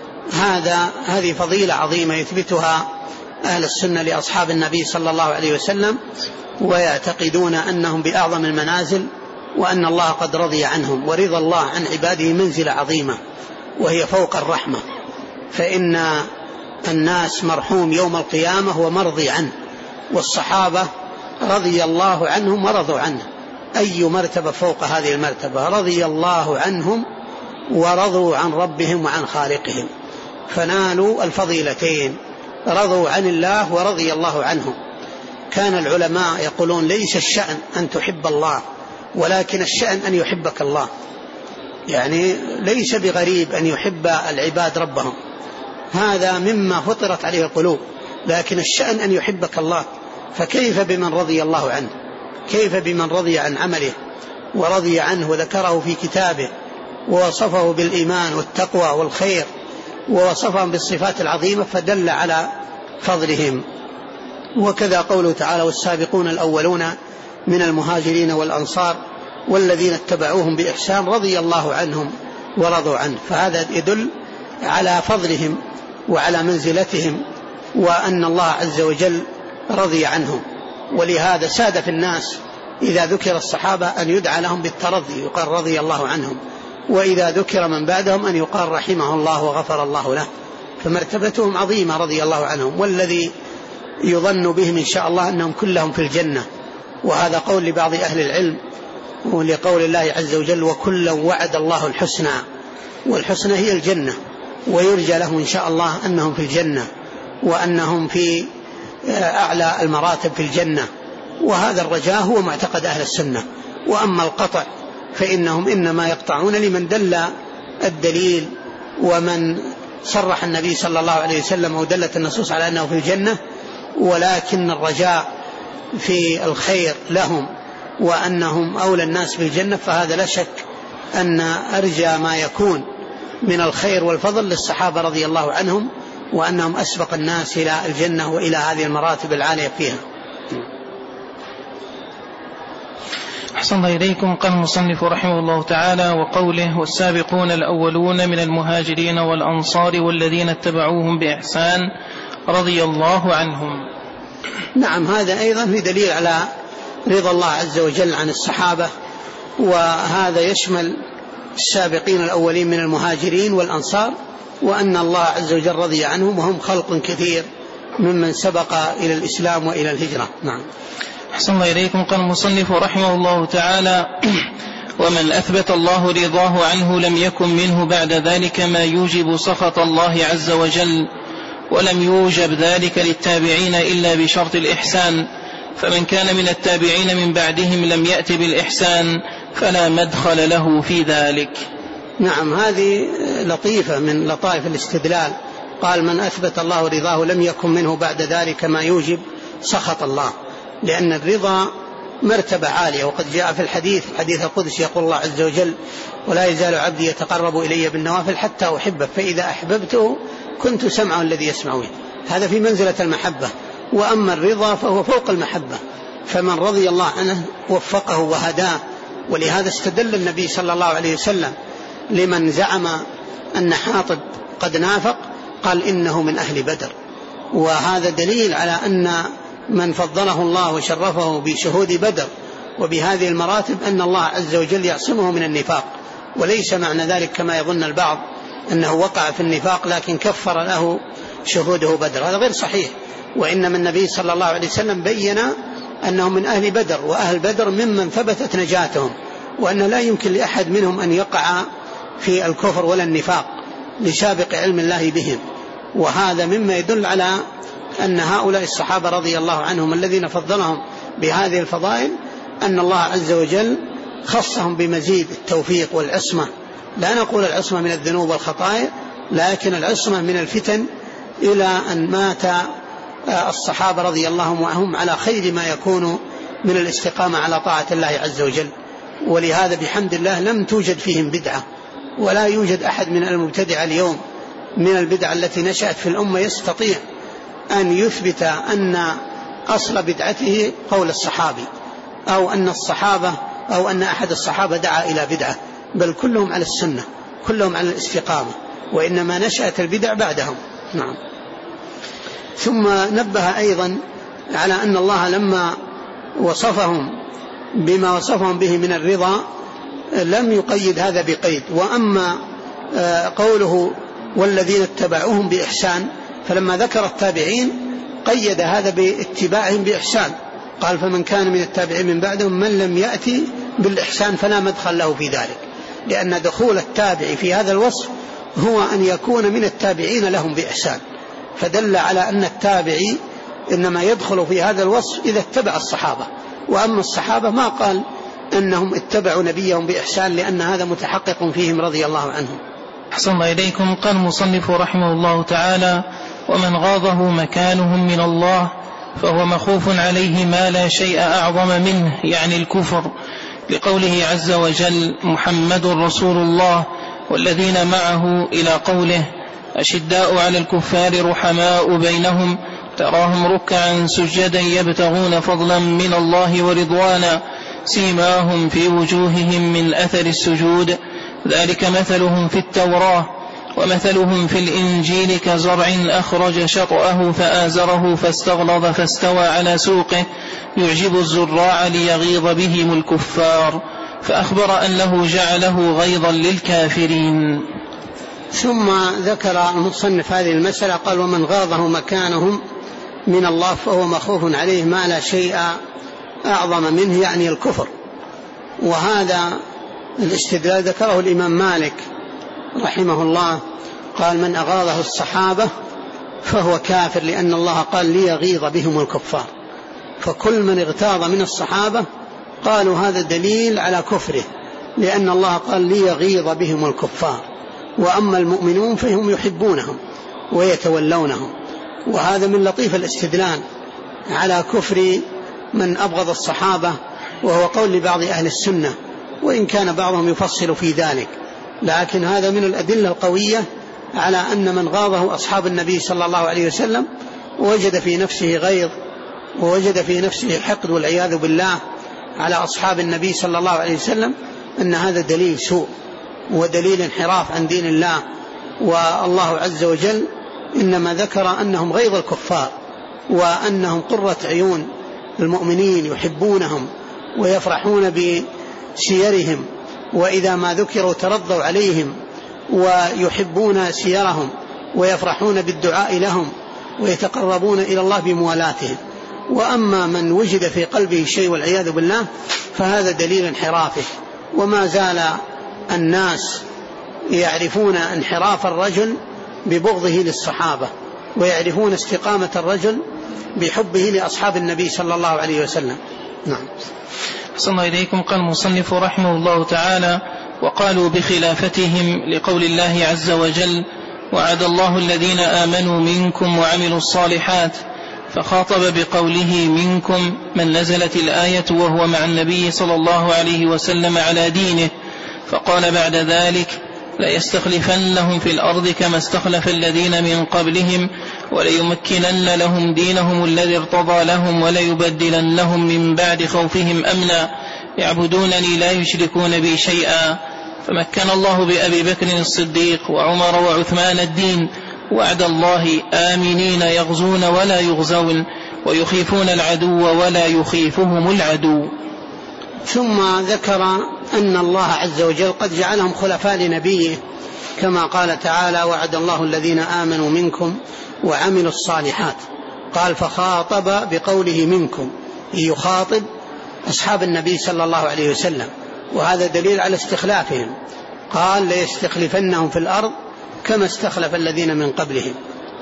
هذه فضيلة عظيمة يثبتها أهل السنة لأصحاب النبي صلى الله عليه وسلم، ويعتقدون أنهم بأعظم المنازل وأن الله قد رضي عنهم. ورضا الله عن عباده منزلة عظيمة وهي فوق الرحمة، فإن الناس مرحوم يوم القيامة ومرضي عنه، والصحابة رضي الله عنهم ورضوا عنه. أي مرتبة فوق هذه المرتبة؟ رضي الله عنهم ورضوا عن ربهم وعن خالقهم، فنالوا الفضيلتين، رضوا عن الله ورضي الله عنهم. كان العلماء يقولون ليس الشأن أن تحب الله، ولكن الشأن أن يحبك الله. يعني ليس بغريب أن يحب العباد ربهم، هذا مما فطرت عليه القلوب، لكن الشأن أن يحبك الله. فكيف بمن رضي الله عنه؟ كيف بمن رضي عن عمله ورضي عنه وذكره في كتابه ووصفه بالإيمان والتقوى والخير ووصفهم بالصفات العظيمة، فدل على فضلهم. وكذا قوله تعالى والسابقون الأولون من المهاجرين والأنصار والذين اتبعوهم بإحسان رضي الله عنهم ورضوا عنه. فهذا يدل على فضلهم وعلى منزلتهم، وأن الله عز وجل رضي عنهم. ولهذا ساد في الناس إذا ذكر الصحابة أن يدعى لهم بالترضي، يقال رضي الله عنهم، وإذا ذكر من بعدهم أن يقال رحمه الله وغفر الله له. فمرتبتهم عظيمة رضي الله عنهم، والذي يظن بهم إن شاء الله أنهم كلهم في الجنة. وهذا قول لبعض أهل العلم، ولقول الله عز وجل وكلا وعد الله الحسنى، والحسنى هي الجنة، ويرجى لهم إن شاء الله أنهم في الجنة وأنهم في أعلى المراتب في الجنة. وهذا الرجاء هو معتقد أهل السنة. وأما القطع فإنهم إنما يقطعون لمن دل الدليل ومن صرح النبي صلى الله عليه وسلم ودلت النصوص على أنه في الجنة، ولكن الرجاء في الخير لهم وأنهم أولى الناس بالجنة، فهذا لا شك أن أرجى ما يكون من الخير والفضل للصحابة رضي الله عنهم، وأنهم أسبق الناس إلى الجنة وإلى هذه المراتب العالية فيها. أحسن إليكم. قال المصنف رحمه الله تعالى وقوله والسابقون الأولون من المهاجرين والأنصار والذين اتبعوهم بإحسان رضي الله عنهم. نعم، هذا أيضا في دليل على رضا الله عز وجل عن الصحابة، وهذا يشمل السابقين الأولين من المهاجرين والأنصار، وأن الله عز وجل رضي عنهم، وهم خلق كثير ممن سبق إلى الإسلام وإلى الهجرة. نعم. أحسن الله إليكم. قال المصنف رحمه الله تعالى ومن أثبت الله رضاه عنه لم يكن منه بعد ذلك ما يوجب سخط الله عز وجل، ولم يوجب ذلك للتابعين إلا بشرط الإحسان، فمن كان من التابعين من بعدهم لم يأت بالإحسان فلا مدخل له في ذلك. نعم، هذه لطيفة من لطائف الاستدلال. قال من أثبت الله رضاه لم يكن منه بعد ذلك ما يوجب سخط الله، لأن الرضا مرتبة عالية. وقد جاء في الحديث القدسي يقول الله عز وجل ولا يزال عبدي يتقرب إلي بالنوافل حتى أحبه فإذا أحببته كنت سمعه الذي يسمع به. هذا في منزلة المحبة. وأما الرضا فهو فوق المحبة، فمن رضي الله عنه وفقه وهداه. ولهذا استدل النبي صلى الله عليه وسلم لمن زعم أن حاطب قد نافق، قال إنه من أهل بدر. وهذا دليل على أن من فضله الله وشرفه بشهود بدر وبهذه المراتب أن الله عز وجل يعصمه من النفاق. وليس معنى ذلك كما يظن البعض أنه وقع في النفاق لكن كفر له شهوده بدر، هذا غير صحيح. وإنما النبي صلى الله عليه وسلم بين أنهم من أهل بدر، وأهل بدر ممن ثبتت نجاتهم، وأن لا يمكن لأحد منهم أن يقع في الكفر ولا النفاق لسابق علم الله بهم. وهذا مما يدل على أن هؤلاء الصحابة رضي الله عنهم الذين فضلهم بهذه الفضائل أن الله عز وجل خصهم بمزيد التوفيق والعصمة. لا نقول العصمة من الذنوب والخطايا، لكن العصمة من الفتن إلى أن مات الصحابة رضي الله عنهم على خير ما يكون من الاستقامة على طاعة الله عز وجل، ولهذا بحمد الله لم توجد فيهم بدعة، ولا يوجد أحد من المبتدع اليوم من البدع التي نشأت في الأمة يستطيع أن يثبت أن أصل بدعته قول الصحابي، أو أن الصحابة أو أن أحد الصحابة دعا إلى بدعة، بل كلهم على السنة، كلهم على الاستقامة، وإنما نشأت البدع بعدهم. نعم. ثم نبه أيضا على أن الله لما وصفهم بما وصفهم به من الرضا لم يقيد هذا بقيد. وأما قوله والذين اتبعوهم بإحسان، فلما ذكر التابعين قيد هذا باتباعهم بإحسان، قال فمن كان من التابعين من بعدهم من لم يأتي بالإحسان فلا مدخل له في ذلك، لأن دخول التابع في هذا الوصف هو أن يكون من التابعين لهم بإحسان، فدل على أن التابعي إنما يدخل في هذا الوصف إذا اتبع الصحابة، وأما الصحابة ما قال أنهم اتبعوا نبيهم بإحسان، لأن هذا متحقق فيهم رضي الله عنهم. أحسن الله إليكم. قال المصنف رحمه الله تعالى: ومن غاضه مكانهم من الله فهو مخوف عليه ما لا شيء أعظم منه، يعني الكفر، لقوله عز وجل: محمد رسول الله والذين معه، إلى قوله: أشداء على الكفار رحماء بينهم تراهم ركعا سجدا يبتغون فضلا من الله ورضوانا سيماهم في وجوههم من أثر السجود ذلك مثلهم في التوراة ومثلهم في الإنجيل كزرع أخرج شطأه فآزره فاستغلظ فاستوى على سوقه يعجب الزراع ليغيظ بهم الكفار، فأخبر أنه جعله غيظا للكافرين. ثم ذكر المصنف هذه المسألة، قال: ومن غاضه مكانهم من الله فهو مخوف عليه ما لا شيء أعظم منه، يعني الكفر. وهذا الاستدلال ذكره الإمام مالك رحمه الله، قال: من أغاضه الصحابة فهو كافر، لأن الله قال ليغيظ بهم الكفار، فكل من اغتاظ من الصحابة قالوا هذا دليل على كفره، لأن الله قال ليغيظ بهم الكفار. وأما المؤمنون فهم يحبونهم ويتولونهم، وهذا من لطيف الاستدلال على كفر من أبغض الصحابة، وهو قول لبعض أهل السنة، وإن كان بعضهم يفصل في ذلك، لكن هذا من الأدلة القوية على أن من غاضه أصحاب النبي صلى الله عليه وسلم وجد في نفسه غيظ ووجد في نفسه حقد والعياذ بالله على أصحاب النبي صلى الله عليه وسلم، أن هذا دليل سوء ودليل انحراف عن دين الله. والله عز وجل إنما ذكر أنهم غيظ الكفار، وأنهم قرة عيون المؤمنين يحبونهم ويفرحون بسيرهم، وإذا ما ذكروا ترضوا عليهم ويحبون سيرهم ويفرحون بالدعاء لهم ويتقربون إلى الله بموالاتهم. وأما من وجد في قلبه شيء والعياذ بالله فهذا دليل انحرافه. وما زال الناس يعرفون انحراف الرجل ببغضه للصحابة، ويعرفون استقامة الرجل بحبه لأصحاب النبي صلى الله عليه وسلم. نعم. أحسن الله إليكم. قال المصنف رحمه الله تعالى: وقالوا بخلافتهم لقول الله عز وجل: وعد الله الذين آمنوا منكم وعملوا الصالحات، فخاطب بقوله منكم من نزلت الآية وهو مع النبي صلى الله عليه وسلم على دينه، فقال بعد ذلك: ليستخلفنهم في الأرض كما استخلف الذين من قبلهم وليمكنن لهم دينهم الذي ارتضى لهم وليبدلنهم من بعد خوفهم أمنا يعبدونني لا يشركون بي شيئا. فمكن الله بأبي بكر الصديق وعمر وعثمان الدين، وعد الله آمنين يغزون ولا يغزون ويخيفون العدو ولا يخيفهم العدو. ثم ذكر أن الله عز وجل قد جعلهم خلفاء لنبيه، كما قال تعالى: وعد الله الذين آمنوا منكم وعملوا الصالحات. قال فخاطب بقوله منكم، يخاطب أصحاب النبي صلى الله عليه وسلم، وهذا دليل على استخلافهم. قال: ليستخلفنهم في الأرض كما استخلف الذين من قبلهم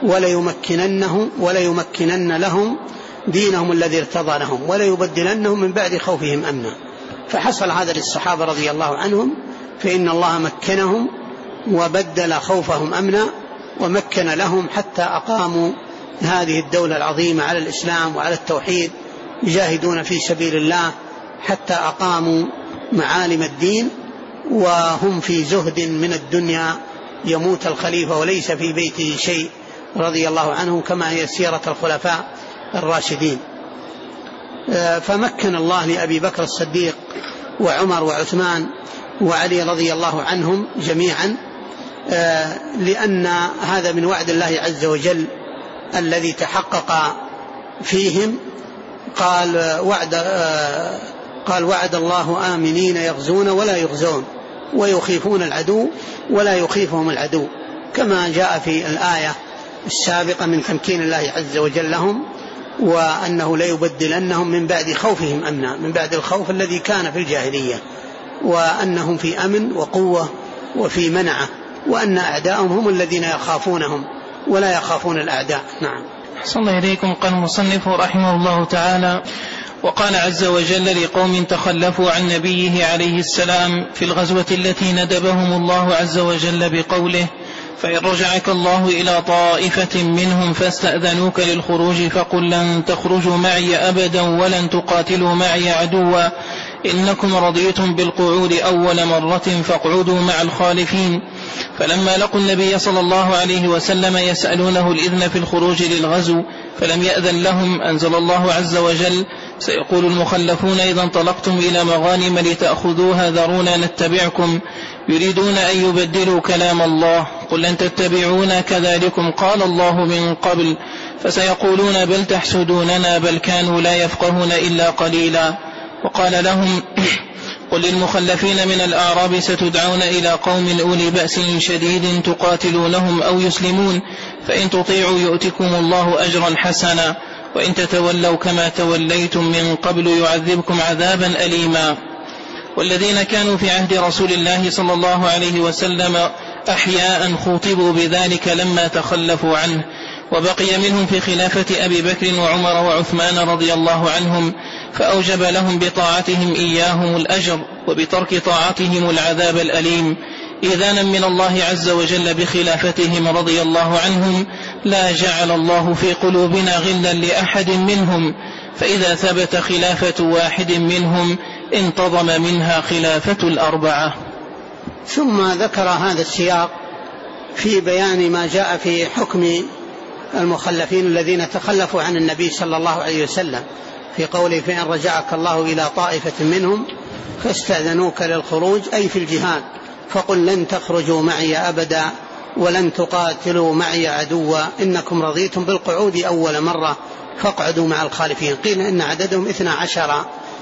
وليمكنن لهم دينهم الذي ارتضى لهم وليبدلنهم من بعد خوفهم أمنا. فحصل هذا للصحابة رضي الله عنهم، فإن الله مكنهم وبدل خوفهم أمنا ومكن لهم حتى أقاموا هذه الدولة العظيمة على الإسلام وعلى التوحيد، يجاهدون في سبيل الله حتى أقاموا معالم الدين، وهم في زهد من الدنيا، يموت الخليفة وليس في بيته شيء رضي الله عنهم، كما هي سيرة الخلفاء الراشدين. فمكن الله لأبي بكر الصديق وعمر وعثمان وعلي رضي الله عنهم جميعا، لأن هذا من وعد الله عز وجل الذي تحقق فيهم. قال وعد الله آمنين يغزون ولا يغزون ويخيفون العدو ولا يخيفهم العدو، كما جاء في الآية السابقة من تمكين الله عز وجل لهم، وأنه لا يبدلنهم من بعد خوفهم أمنا، من بعد الخوف الذي كان في الجاهلية، وأنهم في أمن وقوة وفي منعة، وأن أعداءهم هم الذين يخافونهم ولا يخافون الأعداء. نعم. أحسن الله إليكم. قال المصنف رحمه الله تعالى: وقال عز وجل لقوم تخلفوا عن نبيه عليه السلام في الغزوة التي ندبهم الله عز وجل بقوله: فإن رجعك الله إلى طائفة منهم فاستأذنوك للخروج فقل لن تخرجوا معي أبدا ولن تقاتلوا معي عدوا إنكم رضيتم بالقعود أول مرة فاقعدوا مع الخالفين. فلما لقوا النبي صلى الله عليه وسلم يسألونه الإذن في الخروج للغزو فلم يأذن لهم، أنزل الله عز وجل: سيقول المخلفون إذا انطلقتم إلى مغانم لتأخذوها ذرونا نتبعكم يريدون أن يبدلوا كلام الله، قل لن تتبعونا كذلكم قال الله من قبل، فسيقولون بل تحسدوننا بل كانوا لا يفقهون إلا قليلا. وقال لهم: قل للمخلفين من الأعراب ستدعون إلى قوم أولي بأس شديد تقاتلونهم أو يسلمون، فإن تطيعوا يؤتكم الله أجرا حسنا، وإن تتولوا كما توليتم من قبل يعذبكم عذابا أليما. والذين كانوا في عهد رسول الله صلى الله عليه وسلم أحياء خوطبوا بذلك لما تخلفوا عنه، وبقي منهم في خلافة أبي بكر وعمر وعثمان رضي الله عنهم، فأوجب لهم بطاعتهم إياهم الأجر وبترك طاعتهم العذاب الأليم، إذانا من الله عز وجل بخلافتهم رضي الله عنهم: لا جعل الله في قلوبنا غلا لأحد منهم، فإذا ثبت خلافة واحد منهم انتظم منها خلافة الأربعة. ثم ذكر هذا السياق في بيان ما جاء في حكم المخلفين الذين تخلفوا عن النبي صلى الله عليه وسلم، في قوله: فإن رجعك الله إلى طائفة منهم فاستأذنوك للخروج، أي في الجهاد، فقل لن تخرجوا معي أبدا ولن تقاتلوا معي عدوا إنكم رضيتم بالقعود أول مرة فاقعدوا مع الخالفين. قيل إن عددهم 12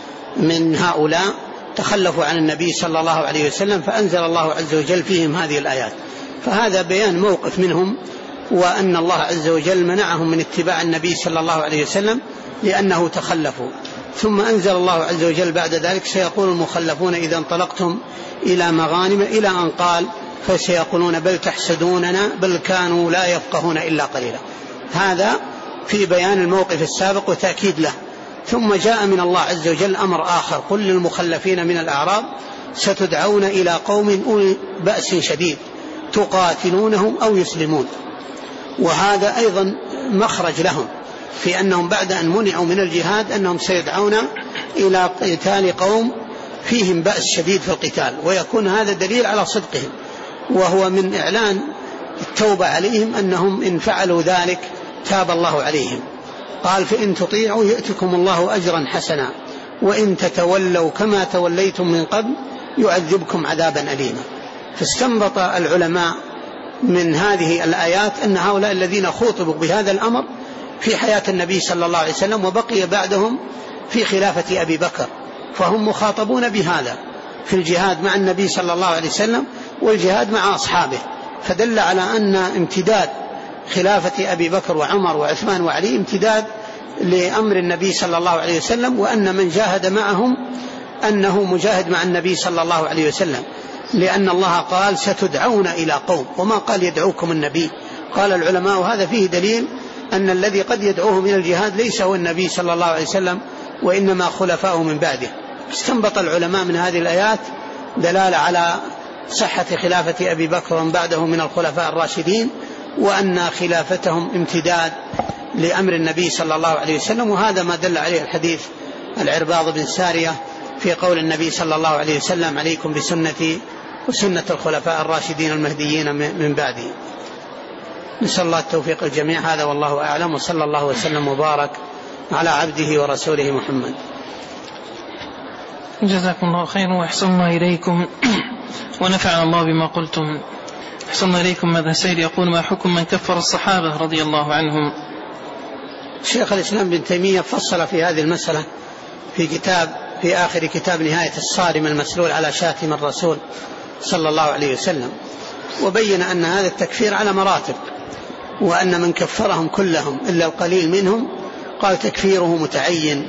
من هؤلاء تخلفوا عن النبي صلى الله عليه وسلم، فأنزل الله عز وجل فيهم هذه الآيات. فهذا بيان موقف منهم، وأن الله عز وجل منعهم من اتباع النبي صلى الله عليه وسلم لأنه تخلفوا. ثم أنزل الله عز وجل بعد ذلك: سيقول المخلفون إذا انطلقتم إلى مغانم، إلى أن قال: فسيقولون بل تحسدوننا بل كانوا لا يفقهون إلا قليلا. هذا في بيان الموقف السابق وتأكيد له. ثم جاء من الله عز وجل أمر آخر: قل للمخلفين من الأعراب ستدعون إلى قوم أولي بأس شديد تقاتلونهم أو يسلمون. وهذا أيضا مخرج لهم، في أنهم بعد أن منعوا من الجهاد أنهم سيدعون إلى قتال قوم فيهم بأس شديد في القتال، ويكون هذا دليل على صدقهم، وهو من إعلان التوبة عليهم أنهم إن فعلوا ذلك تاب الله عليهم. قال: فإن تطيعوا يؤتكم الله أجرا حسنا وإن تتولوا كما توليتم من قبل يعذبكم عذابا أليما. فاستنبط العلماء من هذه الآيات أن هؤلاء الذين خوطبوا بهذا الأمر في حياة النبي صلى الله عليه وسلم وبقي بعدهم في خلافة أبي بكر، فهم مخاطبون بهذا في الجهاد مع النبي صلى الله عليه وسلم والجهاد مع أصحابه، فدل على أن امتداد خلافة أبي بكر وعمر وعثمان وعلي امتداد لأمر النبي صلى الله عليه وسلم، وأن من جاهد معهم أنه مجاهد مع النبي صلى الله عليه وسلم، لأن الله قال: ستدعون إلى قوم، وما قال يدعوكم النبي. قال العلماء: وهذا فيه دليل أن الذي قد يدعوه من الجهاد ليس هو النبي صلى الله عليه وسلم وإنما خلفاؤه من بعده. استنبط العلماء من هذه الآيات دلالة على صحة خلافة أبي بكر ومن بعده من الخلفاء الراشدين، وأن خلافتهم امتداد لأمر النبي صلى الله عليه وسلم. وهذا ما دل عليه الحديث العرباض بن سارية في قول النبي صلى الله عليه وسلم: عليكم بسنتي وسنة الخلفاء الراشدين المهديين من بعدي. نسأل الله التوفيق الجميع. هذا والله أعلم، وصلى الله وسلم وبارك على عبده ورسوله محمد. جزاكم الله خيرا وأحسن الله إليكم ونفعنا الله بما قلتم. أحسن الله إليكم. ماذا سيد يقول: ما حكم من كفر الصحابة رضي الله عنهم؟ شيخ الإسلام ابن تيمية فصل في هذه المسألة في آخر كتاب نهاية الصارم المسلول على شاتم الرسول صلى الله عليه وسلم، وبين أن هذا التكفير على مراتب، وأن من كفرهم كلهم إلا القليل منهم قال تكفيره متعين،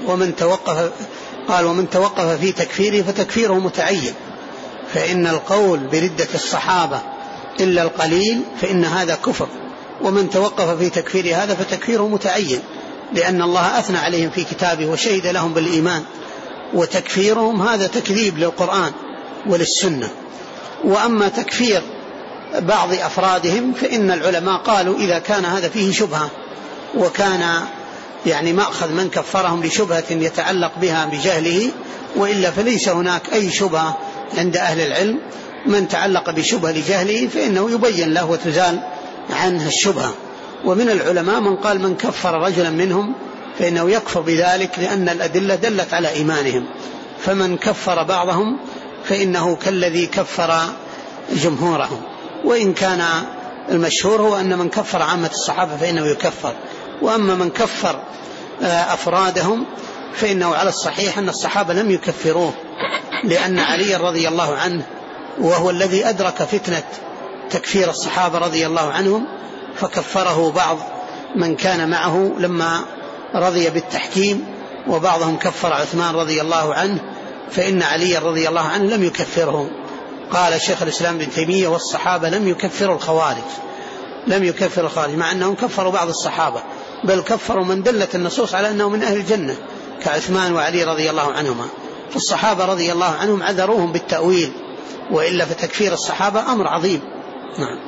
ومن توقف في تكفيره فتكفيره متعين. فإن القول بردة الصحابة إلا القليل فإن هذا كفر، ومن توقف في تكفير هذا فتكفيره متعين، لأن الله أثنى عليهم في كتابه وشهد لهم بالإيمان، وتكفيرهم هذا تكذيب للقرآن وللسنة. وأما تكفير بعض أفرادهم فإن العلماء قالوا إذا كان هذا فيه شبهة، وكان يعني مأخذ من كفرهم لشبهة يتعلق بها بجهله، وإلا فليس هناك أي شبهة عند أهل العلم. من تعلق بشبهة لجهله فإنه يبين له وتزال عنه الشبهة. ومن العلماء من قال من كفر رجلا منهم فإنه يكفر بذلك، لأن الأدلة دلت على إيمانهم. فمن كفر بعضهم فإنه كالذي كفر جمهورهم. وإن كان المشهور هو أن من كفر عامة الصحابة فإنه يكفر. وأما من كفر أفرادهم فإنه على الصحيح أن الصحابة لم يكفروه، لأن علي رضي الله عنه وهو الذي أدرك فتنة تكفير الصحابة رضي الله عنهم، فكفره بعض من كان معه لما رضي بالتحكيم، وبعضهم كفر عثمان رضي الله عنه، فإن علي رضي الله عنه لم يكفره. قال شيخ الإسلام ابن تيمية: والصحابة لم يكفروا الخوارج، مع أنهم كفروا بعض الصحابة، بل كفروا من دلت النصوص على أنه من أهل الجنة كعثمان وعلي رضي الله عنهما. فالصحابة رضي الله عنهم عذروهم بالتأويل، وإلا فتكفير الصحابة أمر عظيم. نعم.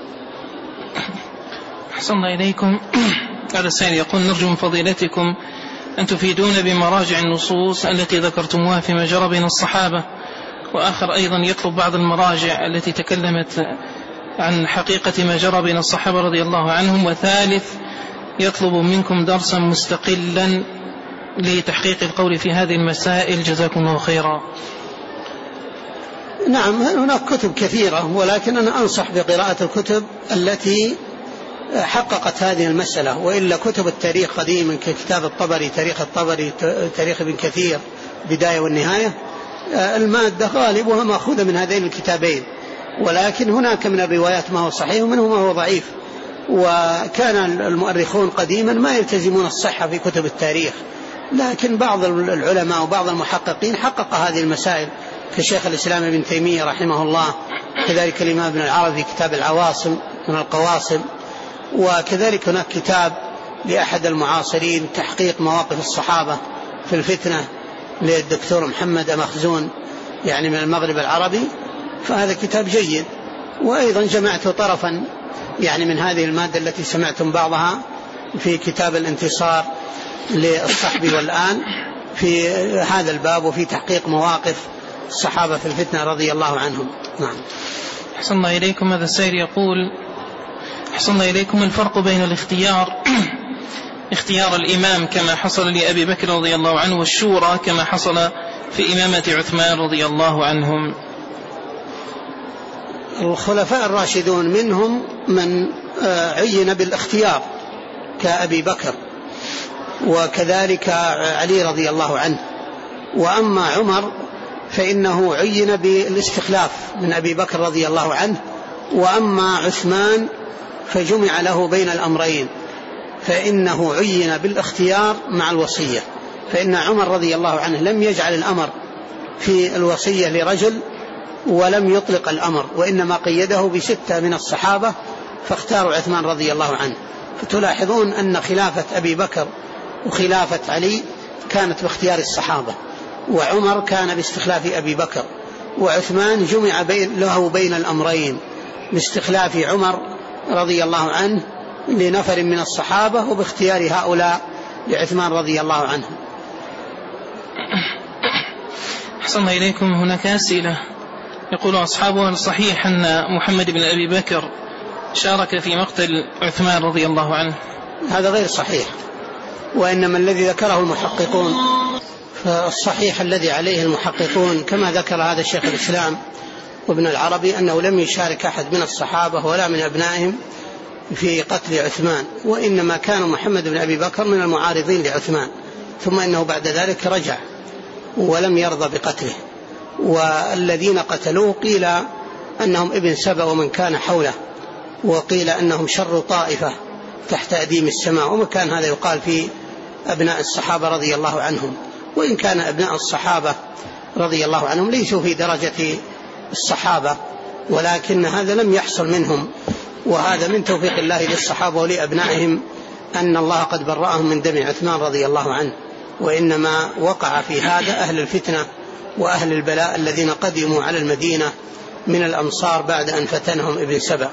أحسن الله إليكم. هذا السائل يقول: نرجو من فضيلتكم أن تفيدون بمراجع النصوص التي ذكرتموها فيما جرى بين الصحابة. وآخر أيضا يطلب بعض المراجع التي تكلمت عن حقيقة ما جرى بين الصحابة رضي الله عنهم. وثالث يطلب منكم درسا مستقلا لتحقيق القول في هذه المسائل. جزاكم الله خيرا. نعم، هناك كتب كثيرة، ولكن أنا أنصح بقراءة الكتب التي حققت هذه المسألة، وإلا كتب التاريخ قديما ككتاب الطبري، تاريخ ابن كثير، بداية والنهاية، المادة غالبها مأخوذة من هذين الكتابين، ولكن هناك من الروايات ما هو صحيح ومنه ما هو ضعيف. وكان المؤرخون قديما ما يلتزمون الصحة في كتب التاريخ، لكن بعض العلماء وبعض المحققين حقق هذه المسائل كشيخ الإسلام ابن تيمية رحمه الله، كذلك الإمام ابن العربي كتاب العواصم من القواصم، وكذلك هناك كتاب لأحد المعاصرين تحقيق مواقف الصحابة في الفتنة للدكتور محمد مخزون يعني من المغرب العربي، فهذا كتاب جيد. وأيضا جمعت طرفا يعني من هذه المادة التي سمعتم بعضها في كتاب الانتصار للصحب والآن في هذا الباب، وفي تحقيق مواقف الصحابة في الفتنة رضي الله عنهم. نعم. أحسن الله إليكم. هذا السائل يقول: أحسن الله إليكم، الفرق بين اختيار الإمام كما حصل لأبي بكر رضي الله عنه، والشورى كما حصل في إمامة عثمان رضي الله عنهم؟ الخلفاء الراشدون منهم من عين بالاختيار كأبي بكر، وكذلك علي رضي الله عنه. وأما عمر فإنه عين بالاستخلاف من أبي بكر رضي الله عنه. وأما عثمان فجمع له بين الأمرين، فإنه عين بالاختيار مع الوصية. فإن عمر رضي الله عنه لم يجعل الأمر في الوصية لرجل ولم يطلق الأمر، وإنما قيده بستة من الصحابة فاختاروا عثمان رضي الله عنه. فتلاحظون أن خلافة أبي بكر وخلافة علي كانت باختيار الصحابة، وعمر كان باستخلاف أبي بكر، وعثمان جمع له بين الأمرين باستخلاف عمر رضي الله عنه لنفر من الصحابة وباختيار هؤلاء لعثمان رضي الله عنه. أحسن إليكم. هناك أسئلة. يقول أصحابها: الصحيح أن محمد بن أبي بكر شارك في مقتل عثمان رضي الله عنه؟ هذا غير صحيح، وإنما الذي ذكره المحققون، فالصحيح الذي عليه المحققون كما ذكر هذا الشيخ الإسلام وابن العربي أنه لم يشارك أحد من الصحابة ولا من أبنائهم في قتل عثمان، وإنما كان محمد بن أبي بكر من المعارضين لعثمان، ثم إنه بعد ذلك رجع ولم يرضى بقتله. والذين قتلوه قيل أنهم ابن سبأ ومن كان حوله، وقيل أنهم شر طائفة تحت أديم السماء، وكان هذا يقال في أبناء الصحابة رضي الله عنهم، وإن كان أبناء الصحابة رضي الله عنهم ليسوا في درجة الصحابة، ولكن هذا لم يحصل منهم، وهذا من توفيق الله للصحابة ولأبنائهم أن الله قد برأهم من دم عثمان رضي الله عنه، وإنما وقع في هذا أهل الفتنة وأهل البلاء الذين قدموا على المدينة من الأمصار بعد أن فتنهم ابن سبأ.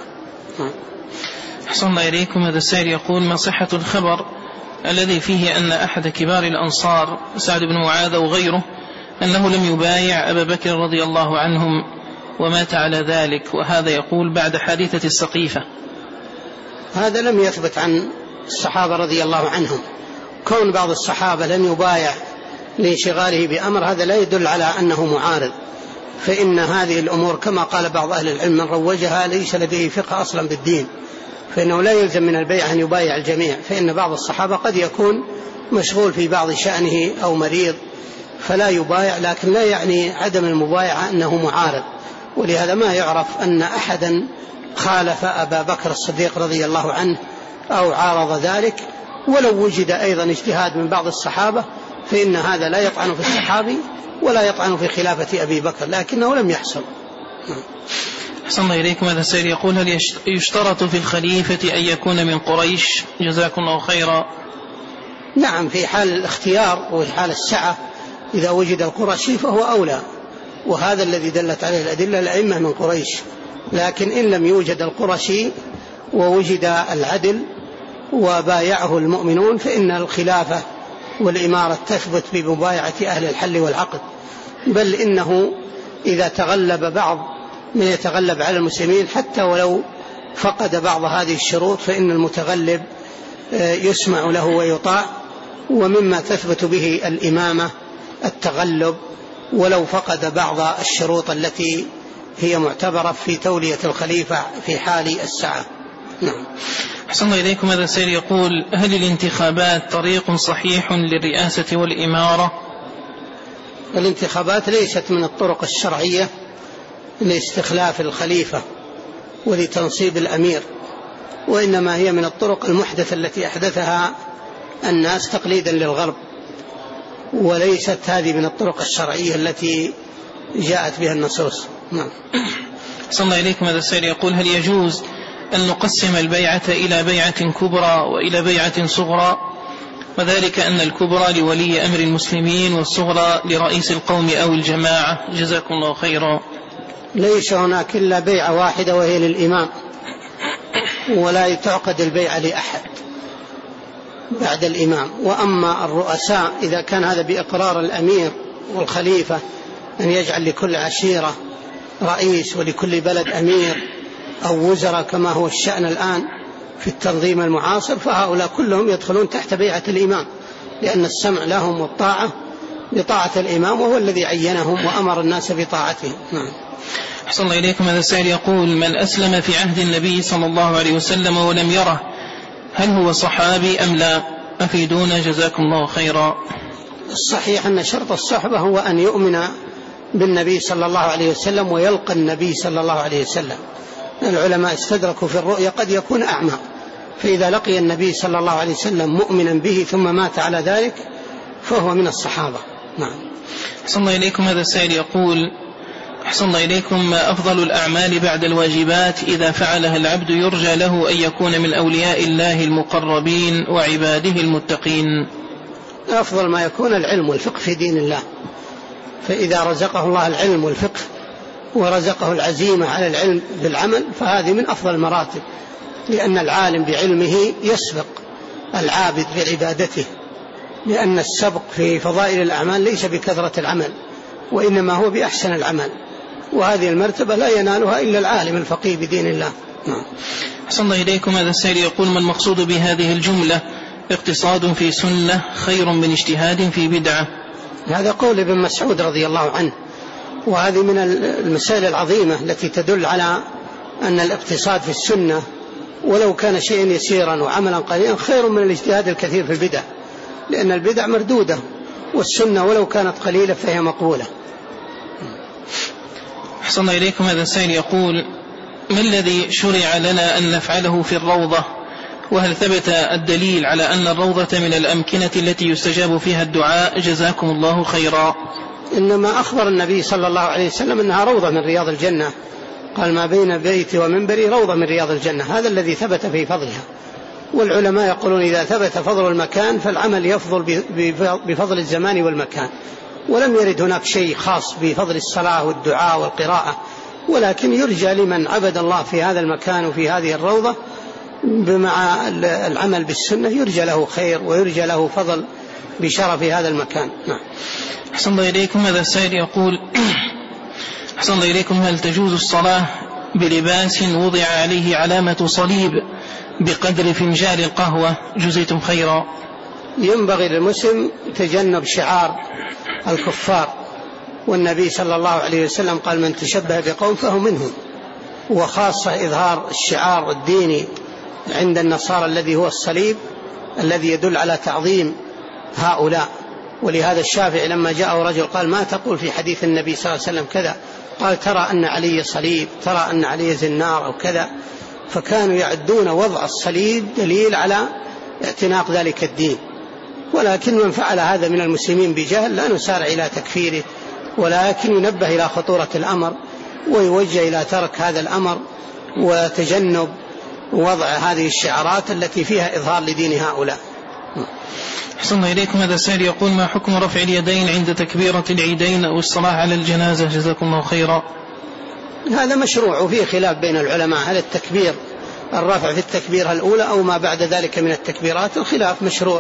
أحسن الله إليكم. هذا السائل يقول: ما صحة الخبر الذي فيه أن أحد كبار الأنصار سعد بن معاذ أو غيره أنه لم يبايع أبا بكر رضي الله عنهم ومات على ذلك، وهذا يقول بعد حادثة السقيفة؟ هذا لم يثبت عن الصحابة رضي الله عنهم. كون بعض الصحابة لم يبايع لانشغاله بأمر هذا لا يدل على أنه معارض، فإن هذه الأمور كما قال بعض أهل العلم من روجها ليس لديه فقه أصلا بالدين، فإنه لا يلزم من البيع أن يبايع الجميع، فإن بعض الصحابة قد يكون مشغول في بعض شأنه أو مريض فلا يبايع، لكن لا يعني عدم المبايعة أنه معارض. ولهذا ما يعرف أن أحدا خالف أبا بكر الصديق رضي الله عنه أو عارض ذلك، ولو وجد أيضا اجتهاد من بعض الصحابة فإن هذا لا يطعن في الصحابي ولا يطعن في خلافة أبي بكر، لكنه لم يحصل. أحسن الله إليكم. هذا السائل يقول: هل يشترط في الخليفة أن يكون من قريش؟ جزاكم الله خيرا. نعم، في حال الاختيار وفي حال السعة إذا وجد القرشي فهو أولى، وهذا الذي دلت عليه الأدلة الأئمة من قريش. لكن إن لم يوجد القرشي ووجد العدل وبايعه المؤمنون فإن الخلافة والإمارة تثبت بمبايعة أهل الحل والعقد، بل إنه إذا تغلب بعض من يتغلب على المسلمين حتى ولو فقد بعض هذه الشروط فإن المتغلب يسمع له ويطاع، ومما تثبت به الإمامة التغلب ولو فقد بعض الشروط التي هي معتبرة في تولية الخليفة في حال السعة. نعم. أحسن الله إليكم. هذا السائل يقول: هل الانتخابات طريق صحيح للرئاسة والإمارة؟ الانتخابات ليست من الطرق الشرعية لاستخلاف الخليفة ولتنصيب الأمير، وإنما هي من الطرق المحدثة التي أحدثها الناس تقليدا للغرب، وليست هذه من الطرق الشرعية التي جاءت بها النصوص. نعم. أحسن الله إليكم. هذا السائل يقول: هل يجوز أن نقسم البيعة إلى بيعة كبرى وإلى بيعة صغرى، وذلك أن الكبرى لولي أمر المسلمين والصغرى لرئيس القوم أو الجماعة؟ جزاكم الله خيرا. ليس هناك إلا بيعة واحدة وهي للإمام، ولا تعقد البيعة لأحد بعد الإمام. وأما الرؤساء إذا كان هذا بإقرار الأمير والخليفة أن يجعل لكل عشيرة رئيس ولكل بلد أمير أو وزراء كما هو الشأن الآن في التنظيم المعاصر، فهؤلاء كلهم يدخلون تحت بيعة الإمام، لأن السمع لهم والطاعة بطاعة الإمام وهو الذي عينهم وأمر الناس بطاعته. نعم. أحسن الله إليكم. هذا السائل يقول: من أسلم في عهد النبي صلى الله عليه وسلم ولم يره هل هو صحابي أم لا؟ أفيدونا جزاكم الله خيرا. الصحيح أن شرط الصحبة هو أن يؤمن بالنبي صلى الله عليه وسلم ويلقى النبي صلى الله عليه وسلم. العلماء استدركوا في الرؤيا قد يكون أعمى، فإذا لقي النبي صلى الله عليه وسلم مؤمنا به ثم مات على ذلك فهو من الصحابة. نعم. أحسن الله إليكم. هذا السائل يقول: أحسن الله إليكم، ما أفضل الأعمال بعد الواجبات إذا فعلها العبد يرجى له أن يكون من أولياء الله المقربين وعباده المتقين؟ أفضل ما يكون العلم والفقه في دين الله، فإذا رزقه الله العلم والفقه ورزقه العزيمة على العلم بالعمل فهذه من أفضل المراتب، لأن العالم بعلمه يسبق العابد بعبادته، لأن السبق في فضائل الأعمال ليس بكثرة العمل وإنما هو بأحسن العمل، وهذه المرتبة لا ينالها إلا العالم الفقيه بدين الله. أحسن الله إليكم. هذا السائل يقول: ما المقصود بهذه الجملة اقتصاد في سنة خير من اجتهاد في بدعة؟ هذا قول ابن مسعود رضي الله عنه، وهذه من المسائل العظيمة التي تدل على أن الاقتصاد في السنة ولو كان شيئا يسيرا وعملا قليلا خير من الاجتهاد الكثير في البدع، لأن البدع مردودة والسنة ولو كانت قليلة فهي مقبولة. أحسن الله إليكم. هذا السائل يقول: ما الذي شرع لنا أن نفعله في الروضة؟ وهل ثبت الدليل على أن الروضة من الأمكنة التي يستجاب فيها الدعاء؟ جزاكم الله خيرا. إنما أخبر النبي صلى الله عليه وسلم أنها روضة من رياض الجنة، قال: ما بين بيتي ومنبري روضة من رياض الجنة، هذا الذي ثبت في فضلها. والعلماء يقولون إذا ثبت فضل المكان فالعمل يفضل بفضل الزمان والمكان، ولم يرد هناك شيء خاص بفضل الصلاة والدعاء والقراءة، ولكن يرجى لمن عبد الله في هذا المكان وفي هذه الروضة مع العمل بالسنة يرجى له خير ويرجى له فضل بشرف هذا المكان. أحسن الله إليكم. هذا السائل يقول: أحسن الله إليكم، هل تجوز الصلاة بلباس وضع عليه علامة صليب بقدر فنجان القهوة؟ جزيتم خيرا. ينبغي للمسلم تجنب شعار الكفار، والنبي صلى الله عليه وسلم قال: من تشبه بقوم فهو منهم، وخاصة إظهار الشعار الديني عند النصارى الذي هو الصليب الذي يدل على تعظيم هؤلاء. ولهذا الشافعي لما جاءه رجل قال: ما تقول في حديث النبي صلى الله عليه وسلم كذا؟ قال: ترى أن علي صليب، ترى أن علي زنار أو كذا. فكانوا يعدون وضع الصليب دليل على اعتناق ذلك الدين. ولكن من فعل هذا من المسلمين بجهل لا نسارع إلى تكفيره، ولكن ينبه إلى خطورة الأمر ويوجه إلى ترك هذا الأمر وتجنب وضع هذه الشعارات التي فيها إظهار لدين هؤلاء. أحسن الله إليكم. هذا السائل يقول: ما حكم رفع اليدين عند تكبيرة العيدين أو الصلاة على الجنازة؟ جزاكم الله خيرا. هذا مشروع وفيه خلاف بين العلماء، هل التكبير الرفع في التكبيرة الأولى أو ما بعد ذلك من التكبيرات؟ الخلاف مشروع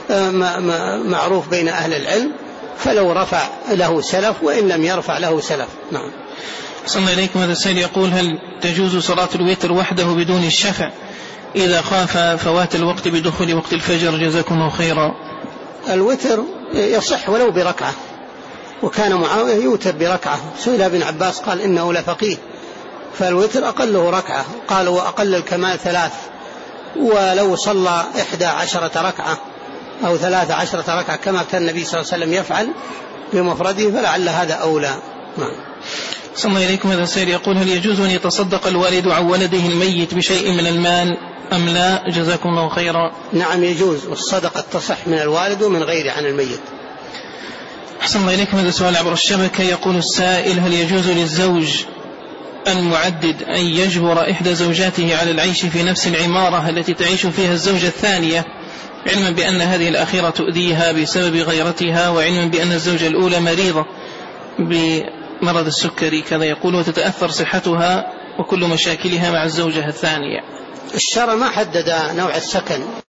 معروف بين أهل العلم، فلو رفع له سلف وإن لم يرفع له سلف. نعم. أحسن الله إليكم. هذا السائل يقول: هل تجوز صلاة الوتر وحده بدون الشفع إذا خاف فوات الوقت بدخول وقت الفجر؟ جزاكم الله خيرا. الوتر يصح ولو بركعة، وكان معاوية يوتر بركعة. سئل ابن عباس قال: إنه لفقيه، فالوتر أقله ركعة، قال: وأقل الكمال 3، ولو صلى 11 ركعة أو 13 ركعة كما كان النبي صلى الله عليه وسلم يفعل بمفرده فلعل هذا أولى. صلى الله إليكم. هذا السائل يقول: هل يجوز أن يتصدق الوالد عن ولده الميت بشيء من المال أم لا؟ جزاكم الله خيرا. نعم يجوز، والصدقة تصح من الوالد ومن غيره عن الميت. أحسن الله إليكم. هذا سؤال عبر الشبكة، يقول السائل: هل يجوز للزوج المعدد أن يجبر إحدى زوجاته على العيش في نفس العمارة التي تعيش فيها الزوجة الثانية، علما بأن هذه الأخيرة تؤذيها بسبب غيرتها، وعلما بأن الزوجة الأولى مريضة بمرض السكري كذا يقول، وتتأثر صحتها وكل مشاكلها مع الزوجة الثانية؟ الشرع ما حدد نوع السكن.